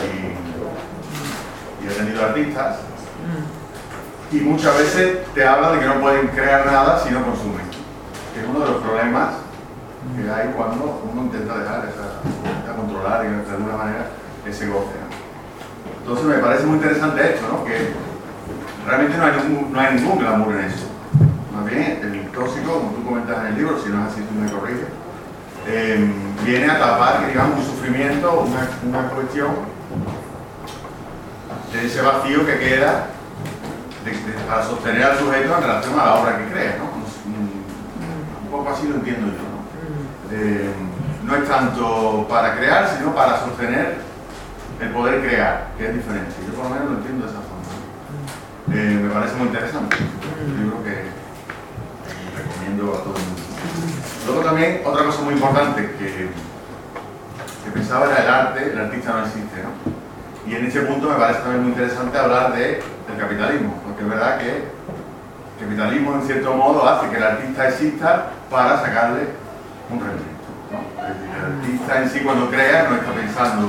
y he tenido artistas. Y muchas veces te habla de que no pueden crear nada si no consumen. Que es uno de los problemas que hay cuando uno intenta dejar controlar y de alguna manera ese goce, ¿no? Entonces me parece muy interesante esto, ¿no? Que realmente no hay ningún glamour en eso. Más bien, el tóxico, como tú comentas en el libro, si no es así tú me corriges, viene a tapar, digamos, un sufrimiento, una cuestión de ese vacío que queda para sostener al sujeto en relación a la obra que crea, ¿no? Un poco así lo entiendo yo, ¿no? No es tanto para crear, sino para sostener el poder crear, que es diferente. Yo por lo menos lo entiendo de esa forma. Me parece muy interesante. Un libro que recomiendo a todo el mundo. Luego también, otra cosa muy importante que pensaba era el arte, el artista no existe, ¿no? Y en ese punto me parece también muy interesante hablar del capitalismo, porque es verdad que el capitalismo en cierto modo hace que el artista exista para sacarle un rendimiento, ¿no? Es decir, el artista en sí cuando crea no está pensando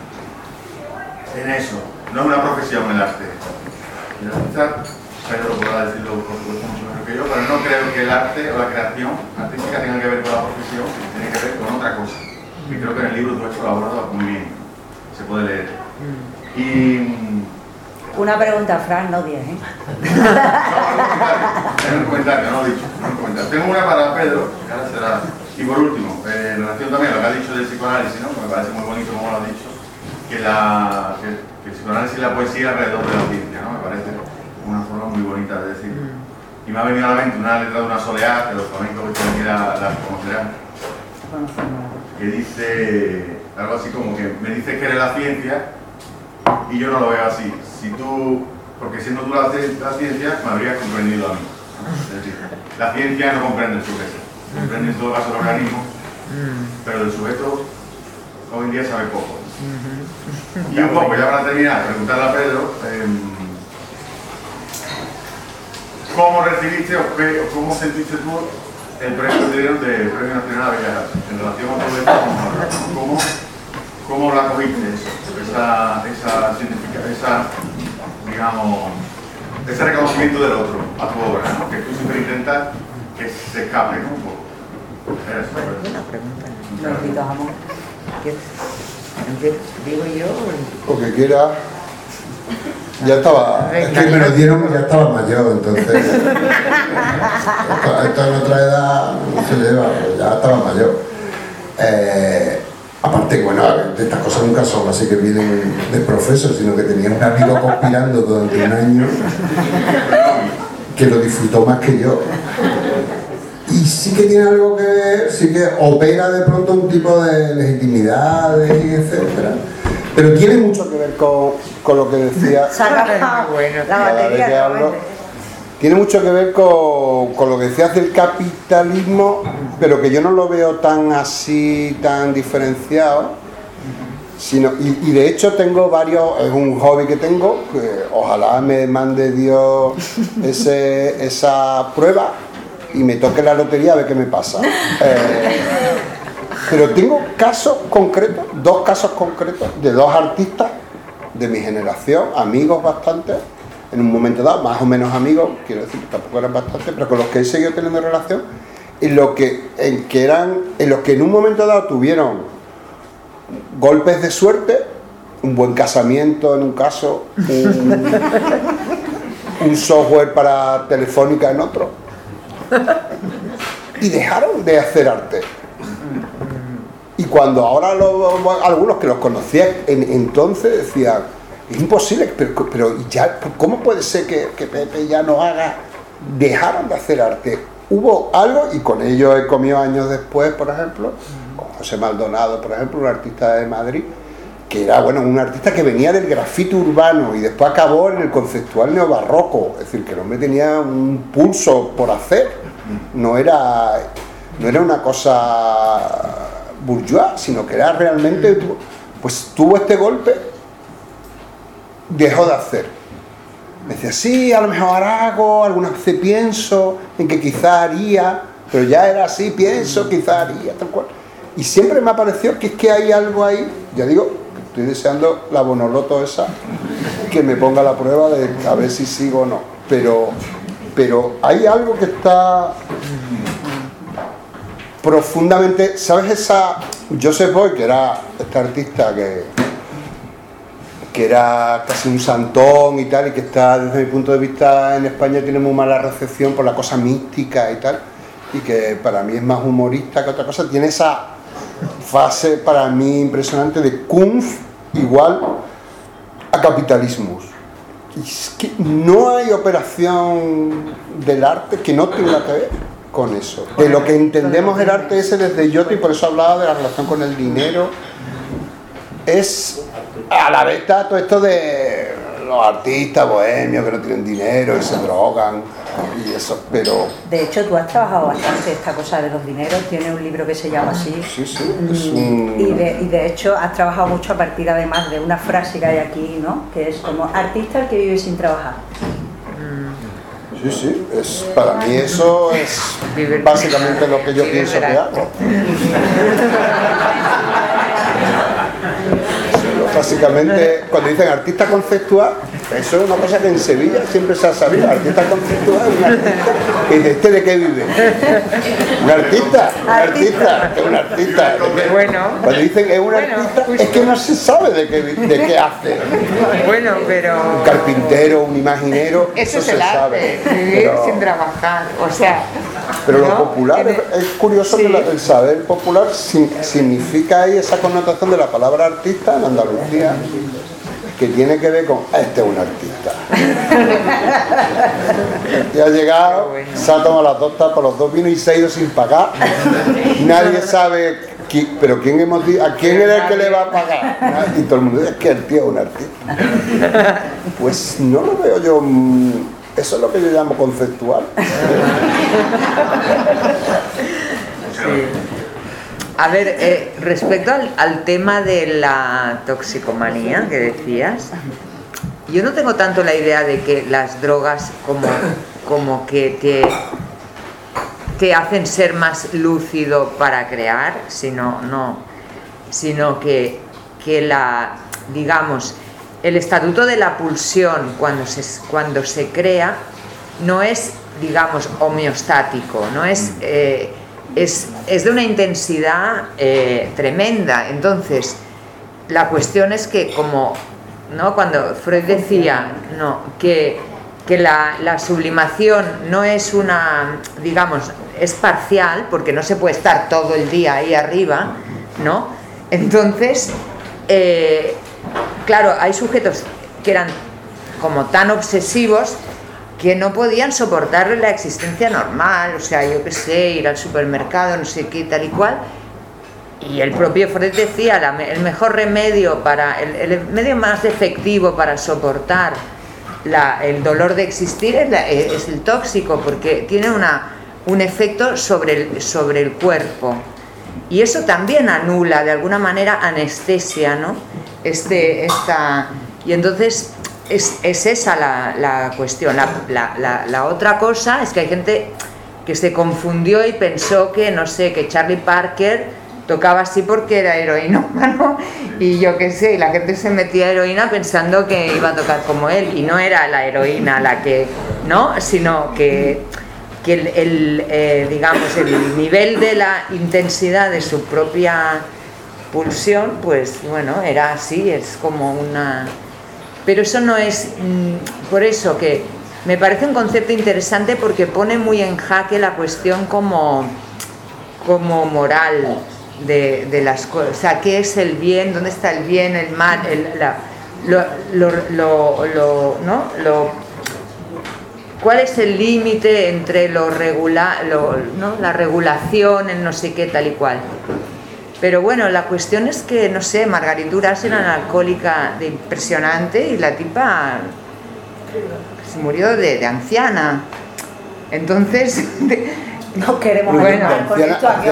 en eso, no es una profesión el arte. El artista, Pedro podrá decirlo por supuesto mucho mejor que yo, pero no creo que el arte o la creación artística tenga que ver con la profesión, sino tiene que ver con otra cosa. Y creo que en el libro tú esto lo abordas muy bien, se puede leer. Y Una pregunta, Fran, no 10, ¿eh? No, un comentario, no lo he dicho. Tengo una para Pedro, que ahora será. Y por último, en relación también a lo que ha dicho del psicoanálisis, ¿no? Que me parece muy bonito como lo ha dicho, que el psicoanálisis y la poesía alrededor de la ciencia, ¿no? Me parece una forma muy bonita de decirlo. Y me ha venido a la mente una letra de una soleá, que los flamencos que también la conocerán, que dice algo así como que me dices que eres la ciencia y yo no lo veo así. Si tú, porque siendo tú la ciencia, me habrías comprendido a mí. Es decir, la ciencia no comprende el sujeto, comprende en todo caso el organismo, pero del sujeto hoy en día sabe poco. Y un poco, ya para terminar, preguntarle a Pedro, ¿cómo recibiste o cómo sentiste tú el premio que dieron del Premio Nacional a Bellas Artes en relación a todo esto? ¿Cómo la cogiste eso? Ese reconocimiento del otro a tu obra, ¿no? Que tú siempre intentas que se escape, ¿no? Un poco. Buena pregunta. Los gritos, amor. Digo yo. Lo que quiera. Ya estaba. Es que me lo dieron y ya estaba mayor, entonces. Esto en otra edad no se lleva, pero ya estaba mayor. Aparte, bueno, de estas cosas nunca son así que vienen de profesor, sino que tenía un amigo conspirando durante un año que lo disfrutó más que yo. Y sí que tiene algo que ver, sí que opera de pronto un tipo de legitimidades y etcétera. Pero tiene mucho que ver con lo que decía. La batería que hablo. Tiene mucho que ver con lo que decías del capitalismo, pero que yo no lo veo tan así, tan diferenciado. Sino, y de hecho tengo varios, es un hobby que tengo, que ojalá me mande Dios esa prueba y me toque la lotería a ver qué me pasa. Pero tengo casos concretos, dos casos concretos de dos artistas de mi generación, amigos bastante, en un momento dado, más o menos amigos, quiero decir, tampoco eran bastantes, pero con los que he seguido teniendo relación, en los que en un momento dado tuvieron golpes de suerte un buen casamiento en un caso, un software para Telefónica en otro, y dejaron de hacer arte. Y cuando ahora algunos que los conocían entonces decían, es imposible, pero ya, ¿cómo puede ser que Pepe ya no haga? Dejaron de hacer arte. Hubo algo, y con ello he comido años después, por ejemplo, con José Maldonado, por ejemplo, un artista de Madrid, que era, bueno, un artista que venía del grafito urbano y después acabó en el conceptual neobarroco, es decir, que el hombre tenía un pulso por hacer, no era una cosa bourgeois, sino que era realmente, pues tuvo este golpe, dejó de hacer. Me decía, sí, a lo mejor hago, algunas veces pienso en que quizá haría, pero ya era así, pienso, quizá haría, tal cual. Y siempre me ha parecido que es que hay algo ahí, ya digo, estoy deseando la Bonoloto esa, que me ponga la prueba de a ver si sigo o no. Pero hay algo que está profundamente, ¿sabes esa? Joseph Boy, que era este artista que era casi un santón y tal, y que está, desde mi punto de vista, en España tiene muy mala recepción por la cosa mística y tal, y que para mí es más humorista que otra cosa, tiene esa fase para mí impresionante de Kunst igual a capitalismo. Y es que no hay operación del arte que no tenga que ver con eso. De lo que entendemos el arte ese desde Giotto, y por eso hablaba de la relación con el dinero, es a la vez está todo esto de los artistas bohemios que no tienen dinero y se drogan y eso, pero... De hecho, tú has trabajado bastante esta cosa de los dineros, tienes un libro que se llama así. Sí, es un... y de hecho has trabajado mucho a partir además de una frase que hay aquí, ¿no? Que es como artista el que vive sin trabajar. Sí, para mí eso es básicamente lo que yo pienso que hago. Básicamente, cuando dicen artista conceptual, eso es una cosa que en Sevilla siempre se ha sabido. Artista conceptual es un artista. ¿Y de este de qué vive? ¿Un artista? Es un artista. Bueno. Cuando dicen es un artista, es que no se sabe de qué hace. Bueno, pero... Un carpintero, un imaginero, eso se es el arte, sabe. vivir sin trabajar, o sea... Pero ¿no? lo popular, es curioso que el saber popular significa ahí esa connotación de la palabra artista en Andalucía, que tiene que ver con, este es un artista. Y ha llegado, se ha tomado las dos tapas, los dos vinos y se ha ido sin pagar. Nadie sabe, pero ¿quién hemos dicho? ¿A quién era el que le va a pagar? Y todo el mundo dice, es que el tío es un artista. Pues no lo veo yo... Eso es lo que yo llamo conceptual. Sí. A ver, respecto al tema de la toxicomanía que decías, yo no tengo tanto la idea de que las drogas como que te hacen ser más lúcido para crear, sino que digamos, el estatuto de la pulsión cuando se crea no es, digamos, homeostático, no es, es de una intensidad tremenda. Entonces, la cuestión es que, como, ¿no? Cuando Freud decía, ¿no?, que la sublimación no es una, digamos, es parcial, porque no se puede estar todo el día ahí arriba, ¿no? Entonces, claro, hay sujetos que eran como tan obsesivos que no podían soportar la existencia normal, o sea, yo qué sé, ir al supermercado, no sé qué, tal y cual. Y el propio Freud decía, el mejor remedio el medio más efectivo para soportar el dolor de existir es el tóxico, porque tiene un efecto sobre el cuerpo. Y eso también anula, de alguna manera, anestesia, ¿no? Y entonces es esa la cuestión. La otra cosa es que hay gente que se confundió y pensó que, no sé, que Charlie Parker tocaba así porque era heroinómano, y yo qué sé, y la gente se metía heroína pensando que iba a tocar como él, y no era la heroína la que, ¿no?, sino que digamos, el nivel de la intensidad de su propia pulsión, pues bueno, era así, es como una... Pero eso no es... por eso que me parece un concepto interesante porque pone muy en jaque la cuestión como moral de las cosas. O sea, ¿qué es el bien? ¿Dónde está el bien, el mal? ¿Cuál es el límite entre lo regular, ¿no? La regulación, el no sé qué, tal y cual? Pero bueno, la cuestión es que, no sé, Margarit Duras era una alcohólica impresionante y la tipa se murió de anciana. Entonces... No queremos entrar con esto aquí.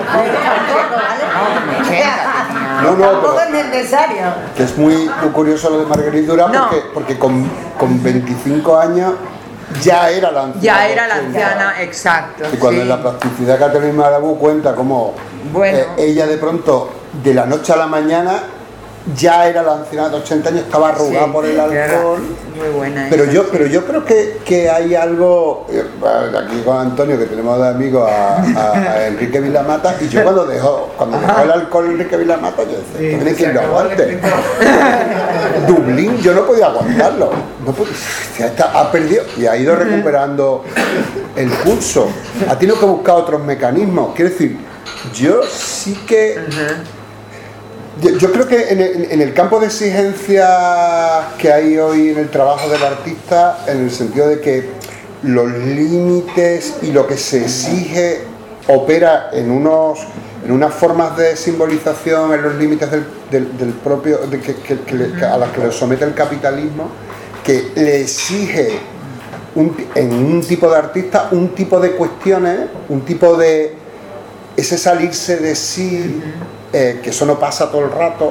No, tampoco es necesario. Que es muy curioso lo de Margarit Duras, porque con 25 años ya era la anciana. Ya era la anciana, exacto. Y cuando en la plasticidad Catherine Malabou cuenta cómo ella de pronto, de la noche a la mañana, ya era la anciana de 80 años, estaba arrugada por el alcohol. Muy buena. Pero yo creo que hay algo, aquí con Antonio, que tenemos de amigo a Enrique Vilamata, y yo cuando dejó el alcohol Enrique Vilamata, yo decía, ¿tiene quien lo aguante? Dublín, yo no podía aguantarlo. Ha perdido y ha ido recuperando el pulso. Ha tenido que buscar otros mecanismos. Quiero decir, yo sí que... Yo creo que en el campo de exigencia que hay hoy en el trabajo del artista, en el sentido de que los límites y lo que se exige opera en unas formas de simbolización, en los límites del propio, a las que le somete el capitalismo, que le exige en un tipo de artista un tipo de cuestiones, un tipo de ese salirse de sí. Que eso no pasa todo el rato,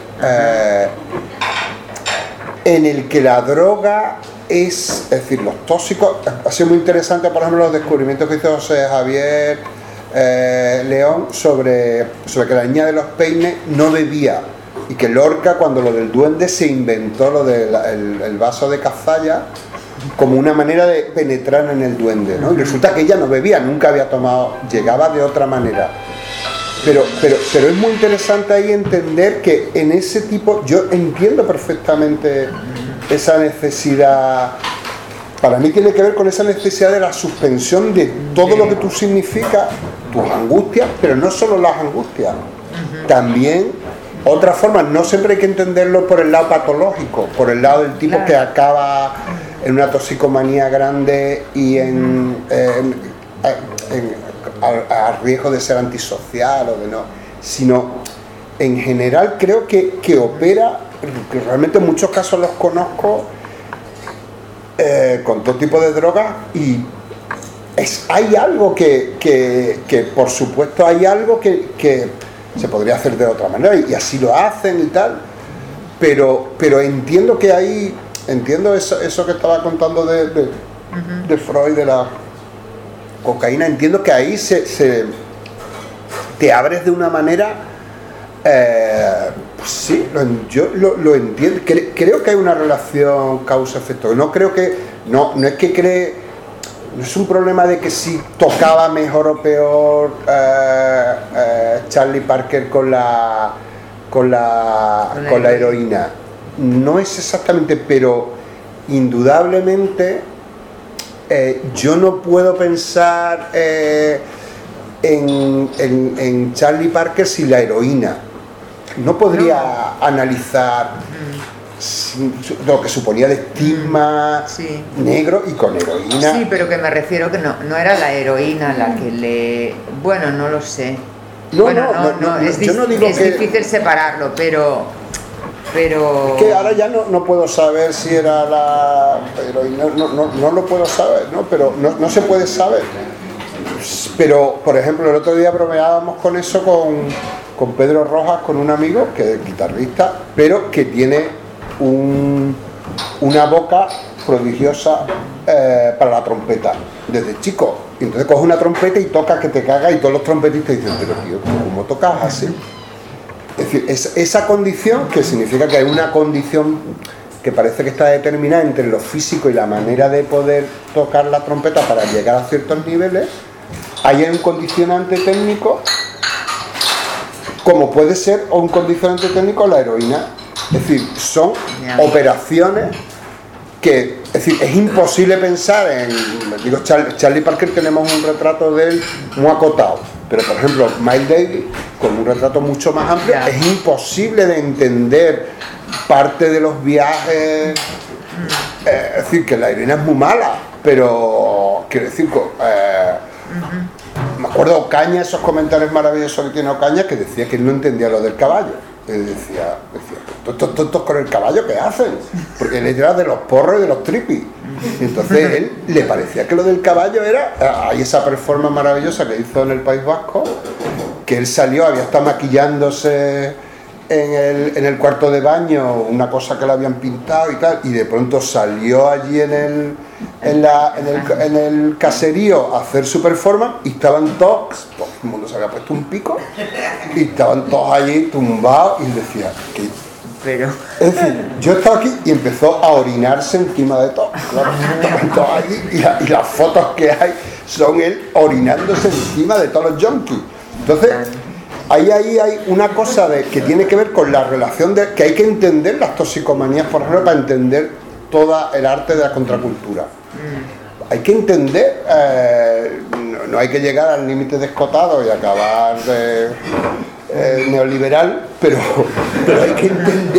en el que la droga es decir, los tóxicos. Ha sido muy interesante, por ejemplo, los descubrimientos que hizo José Javier León sobre que la niña de los peines no bebía, y que Lorca, cuando lo del duende, se inventó lo del vaso de cazalla como una manera de penetrar en el duende, ¿no? Y resulta que ella no bebía, nunca había tomado, llegaba de otra manera. Pero es muy interesante ahí entender que en ese tipo, yo entiendo perfectamente esa necesidad, para mí tiene que ver con esa necesidad de la suspensión de todo lo que tú significas, tus angustias, pero no solo las angustias, también otras formas. No siempre hay que entenderlo por el lado patológico, por el lado del tipo que acaba en una toxicomanía grande y a riesgo de ser antisocial o de no, sino en general creo que opera, que realmente en muchos casos los conozco con todo tipo de drogas, y hay algo que por supuesto hay algo que se podría hacer de otra manera, y así lo hacen y tal, pero entiendo que hay, entiendo eso que estaba contando de Freud, de la cocaína, entiendo que ahí te abres de una manera, pues sí, yo lo entiendo. Creo que hay una relación causa-efecto. No creo que, no es que no es un problema de que si tocaba mejor o peor Charlie Parker con la heroína. No es exactamente, pero indudablemente yo no puedo pensar en Charlie Parker sin la heroína. No podría analizar lo que suponía de estigma negro y con heroína. Sí, pero que me refiero que no era la heroína la que le... Bueno, no lo sé. Es difícil separarlo, pero... Es que ahora ya no puedo saber si era la heroína, no lo puedo saber, ¿no? Pero no se puede saber. Pero, por ejemplo, el otro día bromeábamos con eso con Pedro Rojas, con un amigo que es guitarrista, pero que tiene una boca prodigiosa para la trompeta, desde chico. Y entonces coge una trompeta y toca que te caga, y todos los trompetistas dicen, pero tío, ¿cómo tocas así? Es decir, esa condición, que significa que hay una condición que parece que está determinada entre lo físico y la manera de poder tocar la trompeta para llegar a ciertos niveles, hay un condicionante técnico como puede ser un condicionante técnico la heroína. Es decir, son operaciones que, es decir, es imposible pensar en, digo, Charlie Parker tenemos un retrato de él muy acotado, pero por ejemplo Miles Davis con un retrato mucho más amplio, es imposible de entender parte de los viajes. Es decir, que la heroína es muy mala, pero quiero decir, me acuerdo Ocaña, esos comentarios maravillosos que tiene Ocaña, que decía que él no entendía lo del caballo. Él decía estos tontos con el caballo, ¿qué hacen? Porque él era de los porros y de los tripis. Y entonces él le parecía que lo del caballo era... Hay esa performance maravillosa que hizo en el País Vasco, que él salió, había estado maquillándose en el cuarto de baño, una cosa que le habían pintado y tal, y de pronto salió allí en el caserío a hacer su performance y estaban todos, todo el mundo se había puesto un pico y estaban todos allí tumbados, y él decía, ¿qué? Pero... Es decir, yo estaba aquí y empezó a orinarse encima de todo. Claro, estaban todos allí y las fotos que hay son él orinándose encima de todos los junkies. Entonces, ahí hay una cosa que tiene que ver con la relación que hay que entender las toxicomanías, por ejemplo, para entender todo el arte de la contracultura. Hay que entender, no hay que llegar al límite de escotado y acabar neoliberal, pero hay que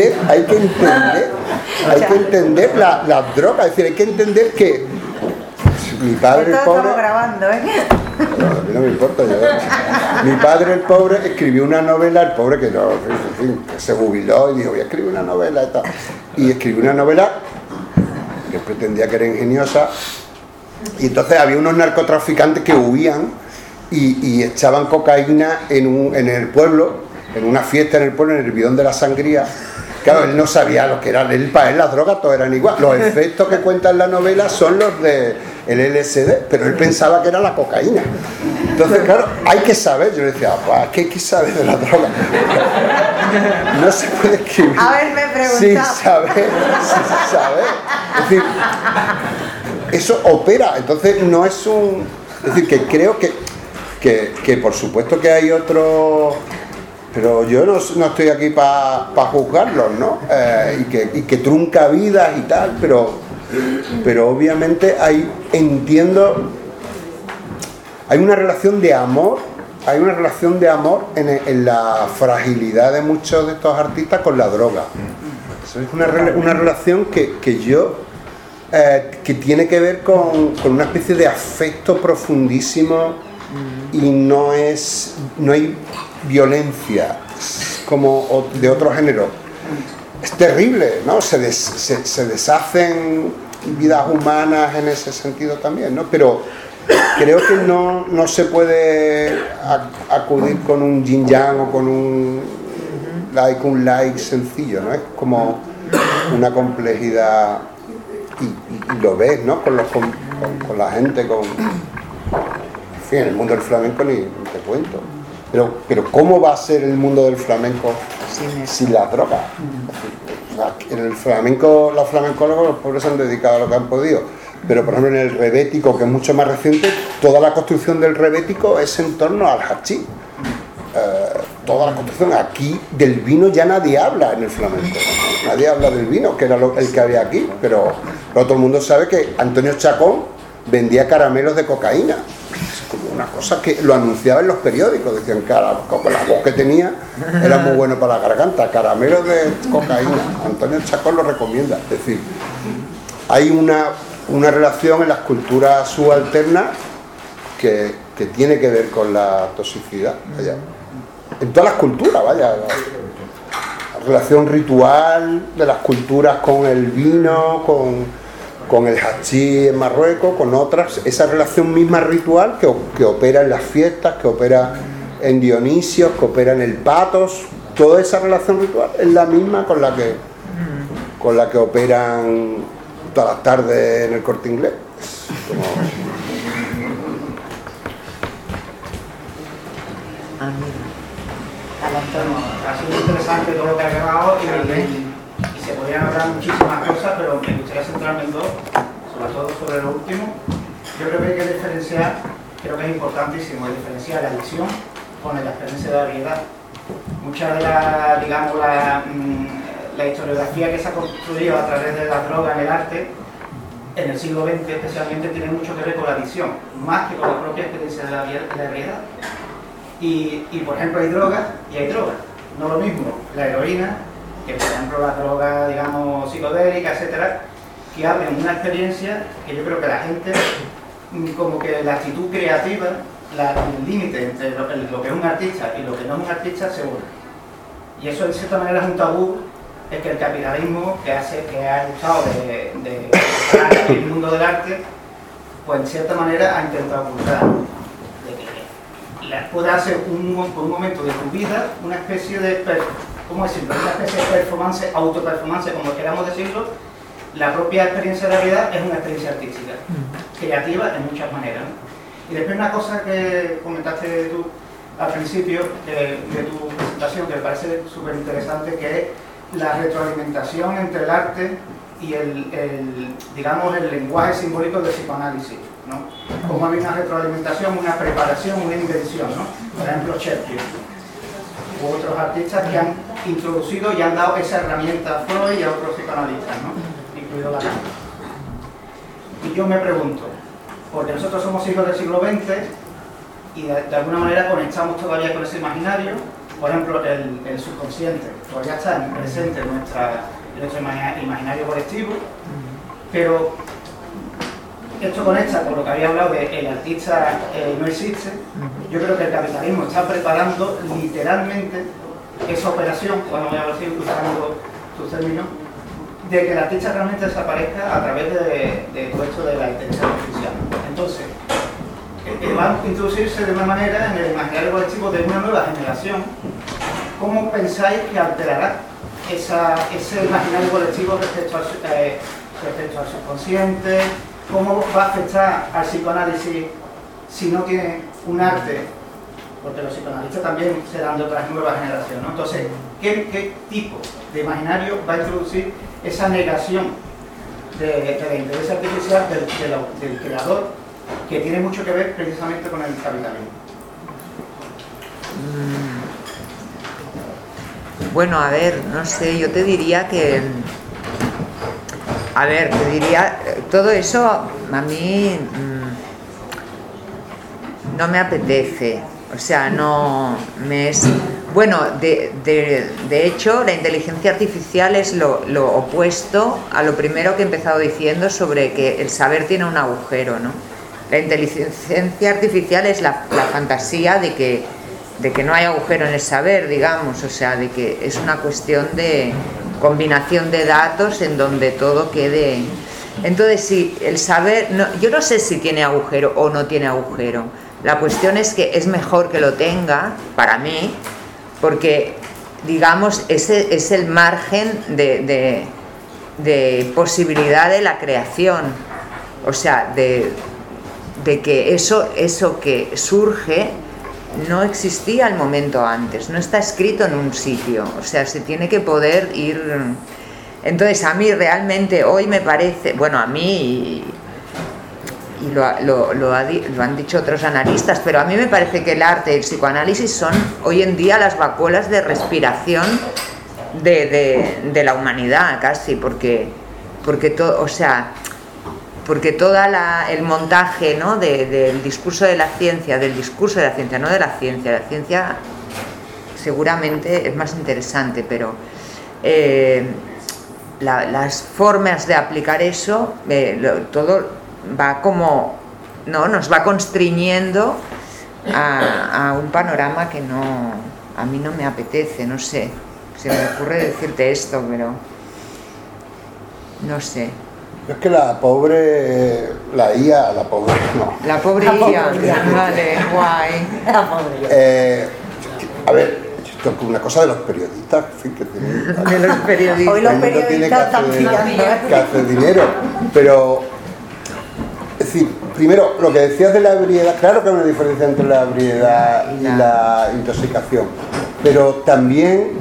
entender las drogas, es decir, hay que entender que mi padre el pobre... Estamos grabando, ¿eh? No, a mí no me importa. Mi padre el pobre escribió una novela, el pobre que no, en fin, que se jubiló y dijo, voy a escribir una novela y tal. Y escribió una novela que pretendía que era ingeniosa, y entonces había unos narcotraficantes que huían y echaban cocaína en el pueblo, en una fiesta en el pueblo, en el bidón de la sangría. Claro, él no sabía lo que era, para él las drogas todas eran igual. Los efectos que cuenta en la novela son los del LSD, pero él pensaba que era la cocaína. Entonces, claro, hay que saber. Yo le decía, pues, ¿qué hay que saber de la droga? No se puede escribir Haberme preguntado. sin saber. Es decir, eso opera. Entonces, no es un... Es decir, que creo que por supuesto que hay otro... Pero yo no estoy aquí para juzgarlos, ¿no? Y que trunca vidas y tal, pero obviamente entiendo, hay una relación de amor, en la fragilidad de muchos de estos artistas con la droga. Eso es una relación que yo, que tiene que ver con una especie de afecto profundísimo, y no hay violencia como de otro género. Es terrible, ¿no? Se deshacen vidas humanas en ese sentido también, ¿no? Pero creo que no se puede acudir con un yin yang o con un like sencillo, ¿no? Es como una complejidad, y lo ves, ¿no? Con la gente, en el mundo del flamenco ni te cuento. Pero ¿cómo va a ser el mundo del flamenco sin las drogas? O sea, en el flamenco, los flamencólogos, los pobres se han dedicado a lo que han podido. Pero por ejemplo en el rebético, que es mucho más reciente, toda la construcción del rebético es en torno al hachís. Toda la construcción aquí del vino ya nadie habla en el flamenco. Nadie habla del vino, que era el que había aquí. Pero todo el mundo sabe que Antonio Chacón vendía caramelos de cocaína. Como una cosa que lo anunciaba en los periódicos, decían que la voz que tenía era muy bueno para la garganta, caramelos de cocaína. Antonio Chacón lo recomienda. Es decir, hay una relación en las culturas subalternas que tiene que ver con la toxicidad, vaya. En todas las culturas, vaya. La relación ritual de las culturas con el vino, con el hachís en Marruecos, con otras, esa relación misma ritual que opera en las fiestas, que opera en Dionisio, que opera en el patos, toda esa relación ritual es la misma con la que operan todas las tardes en el Corte Inglés. Ha sido interesante todo lo que ha grabado y se podrían hablar muchísimas cosas, pero me gustaría centrarme en dos, sobre todo sobre lo último. Yo creo que hay que diferenciar, creo que es importantísimo diferenciar la adicción con la experiencia de variedad. mucha de la, digamos, la historiografía que se ha construido a través de la droga en el arte, en el siglo XX especialmente, tiene mucho que ver con la adicción, más que con la propia experiencia de la realidad. Y por ejemplo hay drogas y hay drogas, no lo mismo la heroína, que por ejemplo la droga, digamos, psicodélica, etcétera, que abren una experiencia que yo creo que la gente, como que la actitud creativa, el límite entre lo que es un artista y lo que no es un artista se borra. Y eso en cierta manera es un tabú, es que el capitalismo que ha gustado de el mundo del arte, pues en cierta manera ha intentado ocultar. Puede hacer por un momento de tu vida una especie de, ¿cómo decirlo? Una especie de performance, autoperformance, como queramos decirlo. La propia experiencia de la realidad es una experiencia artística, creativa en muchas maneras, ¿no? Y después una cosa que comentaste tú al principio de tu presentación, que me parece súper interesante, que es la retroalimentación entre el arte y digamos, el lenguaje simbólico del psicoanálisis, ¿no? Como hay una retroalimentación, una preparación, una invención, ¿no? Por ejemplo, Shakespeare u otros artistas que han introducido y han dado esa herramienta a Freud y a otros psicoanalistas, ¿no? Incluido Lacan. Y yo me pregunto, porque nosotros somos hijos del siglo XX y de alguna manera conectamos todavía con ese imaginario, por ejemplo, el subconsciente todavía está presente en nuestro imaginario colectivo, pero esto conecta con lo que había hablado de el artista no existe. Yo creo que el capitalismo está preparando literalmente esa operación, bueno, voy a decir usando tus términos, de que el artista realmente desaparezca a través de todo esto de la inteligencia artificial. Entonces, va a introducirse de una manera en el imaginario colectivo de una nueva generación. ¿Cómo pensáis que alterará ese imaginario colectivo respecto al subconsciente? ¿Cómo va a afectar al psicoanálisis si no tiene un arte? Porque los psicoanalistas también serán de otras nuevas generaciones, ¿no? Entonces, ¿qué tipo de imaginario va a introducir esa negación de la inteligencia artificial del creador, que tiene mucho que ver precisamente con el capitalismo? Bueno, a ver, no sé, yo te diría que... A ver, te diría, todo eso a mí no me apetece, o sea, no me es... Bueno, de hecho, la inteligencia artificial es lo opuesto a lo primero que he empezado diciendo sobre que el saber tiene un agujero, ¿no? La inteligencia artificial es la fantasía de que no hay agujero en el saber, digamos, o sea, de que es una cuestión de combinación de datos en donde todo quede... Entonces, si el saber... yo no sé si tiene agujero o no tiene agujero. La cuestión es que es mejor que lo tenga, para mí, porque, digamos, ese es el margen de posibilidad de la creación. O sea, de que eso que surge no existía al momento antes, no está escrito en un sitio, o sea, se tiene que poder ir. Entonces, a mí realmente hoy me parece, bueno, a mí, y lo han dicho otros analistas, pero a mí me parece que el arte y el psicoanálisis son hoy en día las vacuolas de respiración de la humanidad, casi, porque todo, o sea, porque todo el montaje, ¿no? del discurso de la ciencia, no de la ciencia seguramente es más interesante, pero las formas de aplicar eso, todo va como, ¿no? Nos va constriñendo a un panorama que a mí no me apetece, no sé, se me ocurre decirte esto, pero no sé. Es que la pobre IA, la pobre IA, vale, guay. La pobre. A ver, esto es una cosa de los periodistas, en fin, que tienen, de los periodistas. Hoy los periodistas están pillando, que hacer dinero, pero es decir, primero, lo que decías de la ebriedad, claro que hay una diferencia entre la ebriedad y la intoxicación, pero también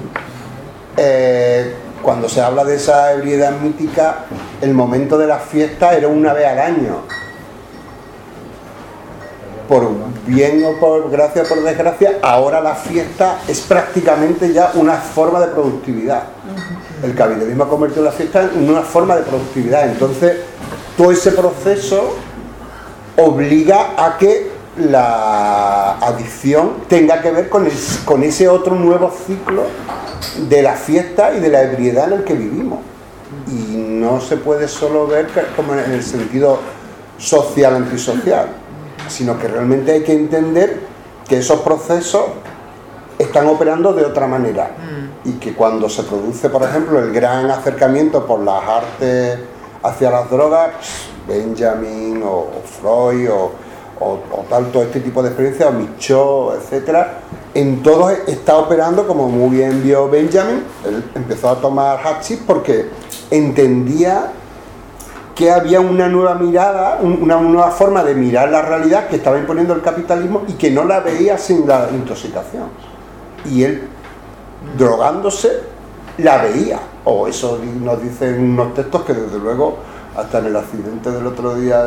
cuando se habla de esa ebriedad mítica, el momento de la fiesta era una vez al año. por bien o por gracia o por desgracia, ahora la fiesta es prácticamente ya una forma de productividad. El capitalismo ha convertido la fiesta en una forma de productividad. Entonces, todo ese proceso obliga a que la adicción tenga que ver con ese otro nuevo ciclo de la fiesta y de la ebriedad en el que vivimos. Y no se puede solo ver como en el sentido social, antisocial, sino que realmente hay que entender que esos procesos están operando de otra manera y que cuando se produce, por ejemplo, el gran acercamiento por las artes hacia las drogas, Benjamin o Freud o todo este tipo de experiencias, o Michaud, etcétera, en todos está operando, como muy bien vio Benjamin. Él empezó a tomar hachís porque entendía que había una nueva mirada, una nueva forma de mirar la realidad que estaba imponiendo el capitalismo y que no la veía sin la intoxicación. Y él, drogándose, la veía. O eso nos dicen unos textos que desde luego, hasta en el accidente del otro día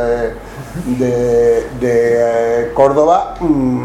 de Córdoba,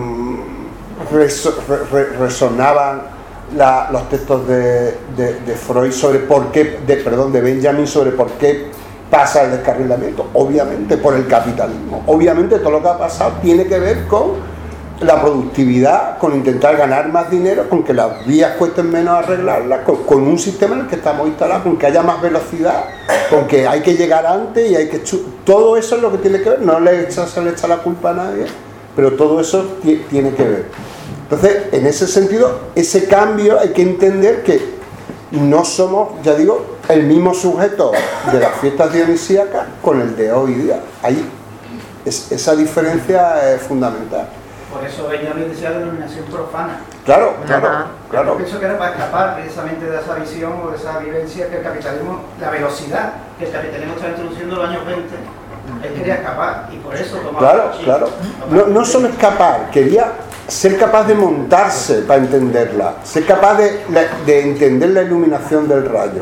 resonaban los textos de Freud sobre de Benjamin sobre por qué pasa el descarrilamiento. Obviamente por el capitalismo. Obviamente todo lo que ha pasado tiene que ver con la productividad, con intentar ganar más dinero, con que las vías cuesten menos arreglarlas, con un sistema en el que estamos instalados, con que haya más velocidad, con que hay que llegar antes y hay que... Todo eso es lo que tiene que ver. No se le echa la culpa a nadie, pero todo eso tiene que ver. Entonces, en ese sentido, ese cambio hay que entender que no somos, ya digo, el mismo sujeto de las fiestas dionisíacas con el de hoy día. Ahí esa diferencia es fundamental. Por eso Benjamin decía denominación profana. Claro. Yo pienso que era para escapar precisamente de esa visión o de esa vivencia que el capitalismo, la velocidad que el capitalismo está introduciendo en los años 20, él quería escapar y por eso tomaba... Claro. No solo escapar, quería ser capaz de montarse para entenderla, ser capaz de entender la iluminación del rayo.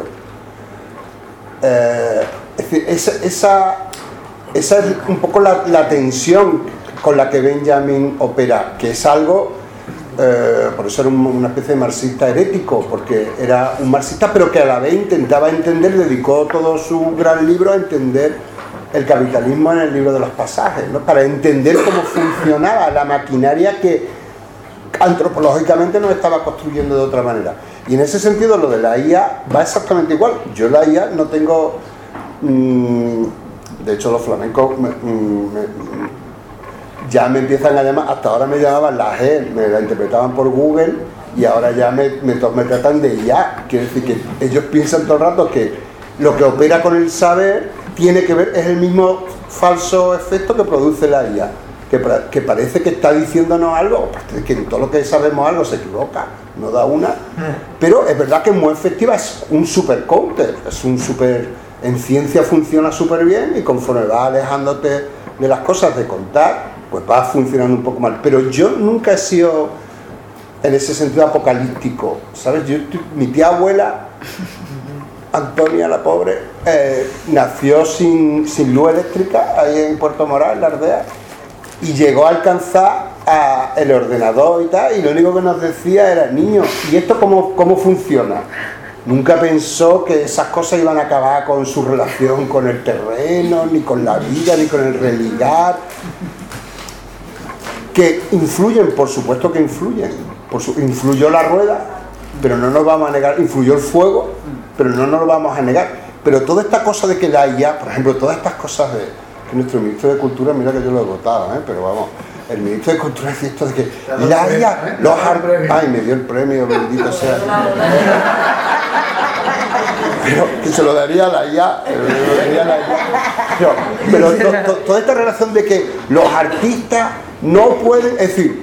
Es decir, esa es un poco la tensión con la que Benjamin opera, que es algo, por eso era una especie de marxista herético, porque era un marxista pero que a la vez intentaba entender, dedicó todo su gran libro a entender el capitalismo en el libro de los pasajes, ¿no? Para entender cómo funcionaba la maquinaria que antropológicamente nos estaba construyendo de otra manera. Y en ese sentido lo de la IA va exactamente igual. Yo la IA no tengo... de hecho los flamencos ya me empiezan a llamar, hasta ahora me llamaban la G, me la interpretaban por Google y ahora ya me tratan de IA. Quiere decir que ellos piensan todo el rato que lo que opera con el saber tiene que ver, es el mismo falso efecto que produce la IA, que parece que está diciéndonos algo, que en todo lo que sabemos algo se equivoca, no da una, pero es verdad que es muy efectiva, es un supercounter, en ciencia funciona súper bien y conforme vas alejándote de las cosas de contar, pues va funcionando un poco mal. Pero yo nunca he sido en ese sentido apocalíptico, ¿sabes? Mi tía abuela, Antonia la pobre, nació sin luz eléctrica ahí en Puerto Moral, en la Ardea, y llegó a alcanzar el ordenador y tal, y lo único que nos decía era: niño, ¿y esto cómo funciona? Nunca pensó que esas cosas iban a acabar con su relación con el terreno, ni con la vida, ni con el religar. Que influyen, por supuesto que influyen. Influyó la rueda, pero no nos vamos a negar. Influyó el fuego, pero no nos lo vamos a negar. Pero toda esta cosa de que la IA, por ejemplo, todas estas cosas de que nuestro ministro de Cultura, mira que yo lo he votado, pero vamos, el ministro de Cultura dice esto de que la IA, ay, me dio el premio, bendito sea. Pero que se lo daría a la IA, pero toda esta relación de que los artistas no pueden, es decir,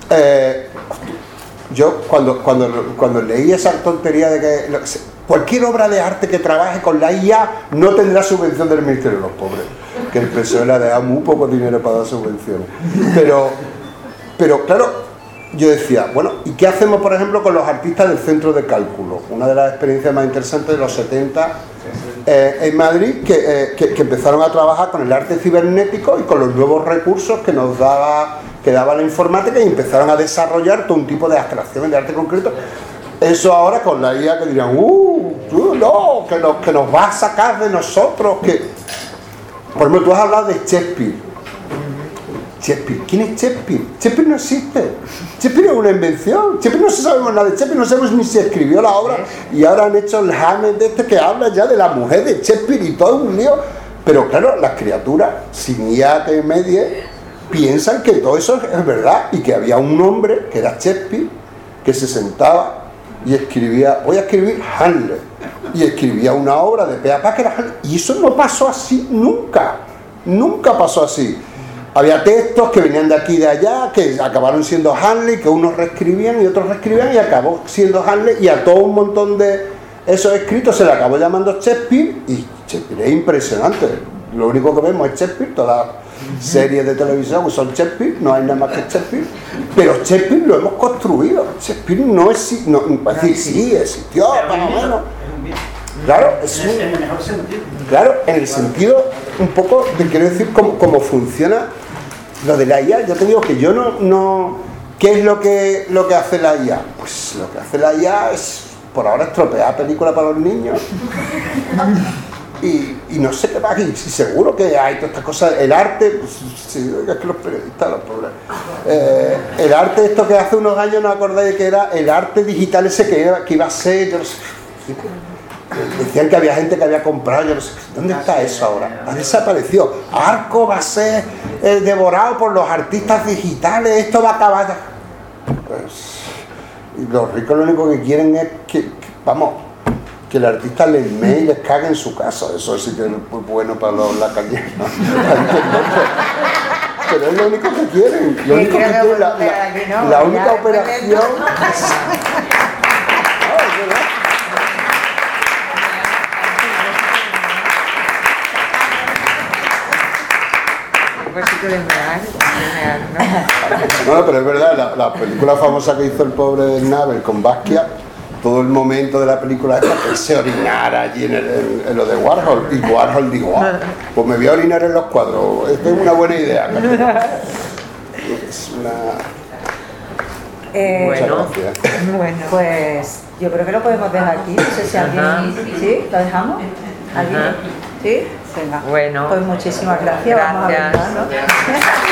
yo cuando leí esa tontería de que cualquier obra de arte que trabaje con la IA no tendrá subvención del Ministerio de los Pobres, que el PSOE le ha dado muy poco dinero para dar subvenciones, pero claro, yo decía, bueno, ¿y qué hacemos, por ejemplo, con los artistas del centro de cálculo? Una de las experiencias más interesantes de los 70 en Madrid, que empezaron a trabajar con el arte cibernético y con los nuevos recursos que que daba la informática y empezaron a desarrollar todo un tipo de abstracciones de arte concreto. Eso ahora con la IA que dirían, no, que nos va a sacar de nosotros, que... Por ejemplo, tú has hablado de Shakespeare. Shakespeare, ¿quién es Shakespeare? Shakespeare no existe. Shakespeare es una invención. Shakespeare no sabemos nada de Shakespeare, no sabemos ni si escribió la obra. Y ahora han hecho el Hamlet de este que habla ya de la mujer de Shakespeare y todo un lío. Pero claro, las criaturas, sin IA que medie, piensan que todo eso es verdad y que había un hombre, que era Shakespeare, que se sentaba y escribía, voy a escribir Hamlet, y escribía una obra de pe a pa que era Hamlet, y eso no pasó así nunca pasó así. Había textos que venían de aquí y de allá, que acabaron siendo Hamlet, que unos reescribían y otros reescribían, y acabó siendo Hamlet, y a todo un montón de esos escritos se le acabó llamando Shakespeare, y Shakespeare es impresionante. Lo único que vemos es Shakespeare, todas las series de televisión son Shakespeare, no hay nada más que Shakespeare, pero Shakespeare lo hemos construido. Shakespeare no existe, es decir, sí existió, más o menos. Claro, En el mejor sentido. Claro, en el sentido un poco de quiero decir cómo funciona lo de la IA. Yo te digo que yo no ¿qué es lo que hace la IA? Pues lo que hace la IA es por ahora estropear películas para los niños. Y no sé qué más, y seguro que hay todas estas cosas, el arte, pues, sí, es que los periodistas los pobres, el arte esto que hace unos años no acordáis que era el arte digital ese que iba a ser, yo no sé, decían que había gente que había comprado, yo no sé, ¿dónde está eso ahora? Ha desaparecido. Arco va a ser devorado por los artistas digitales, esto va a acabar. Pues, y los ricos lo único que quieren es que el artista les mee y les cague en su casa. Eso sí que es muy bueno para los lacañeros. Pero es lo único que quieren. Lo único que quieren, la única operación. No, pero es verdad, la película famosa que hizo el pobre Navel con Basquiat, todo el momento de la película es para que se orinara allí en lo de Warhol, y Warhol dijo, pues me voy a orinar en los cuadros, esta es una buena idea. Es una... Bueno, pues yo creo que lo podemos dejar aquí, no sé si alguien... ¿Sí? ¿Lo dejamos? ¿Alguien? ¿Sí? Venga. Bueno. Pues muchísimas gracias. Vamos a ver, ¿no?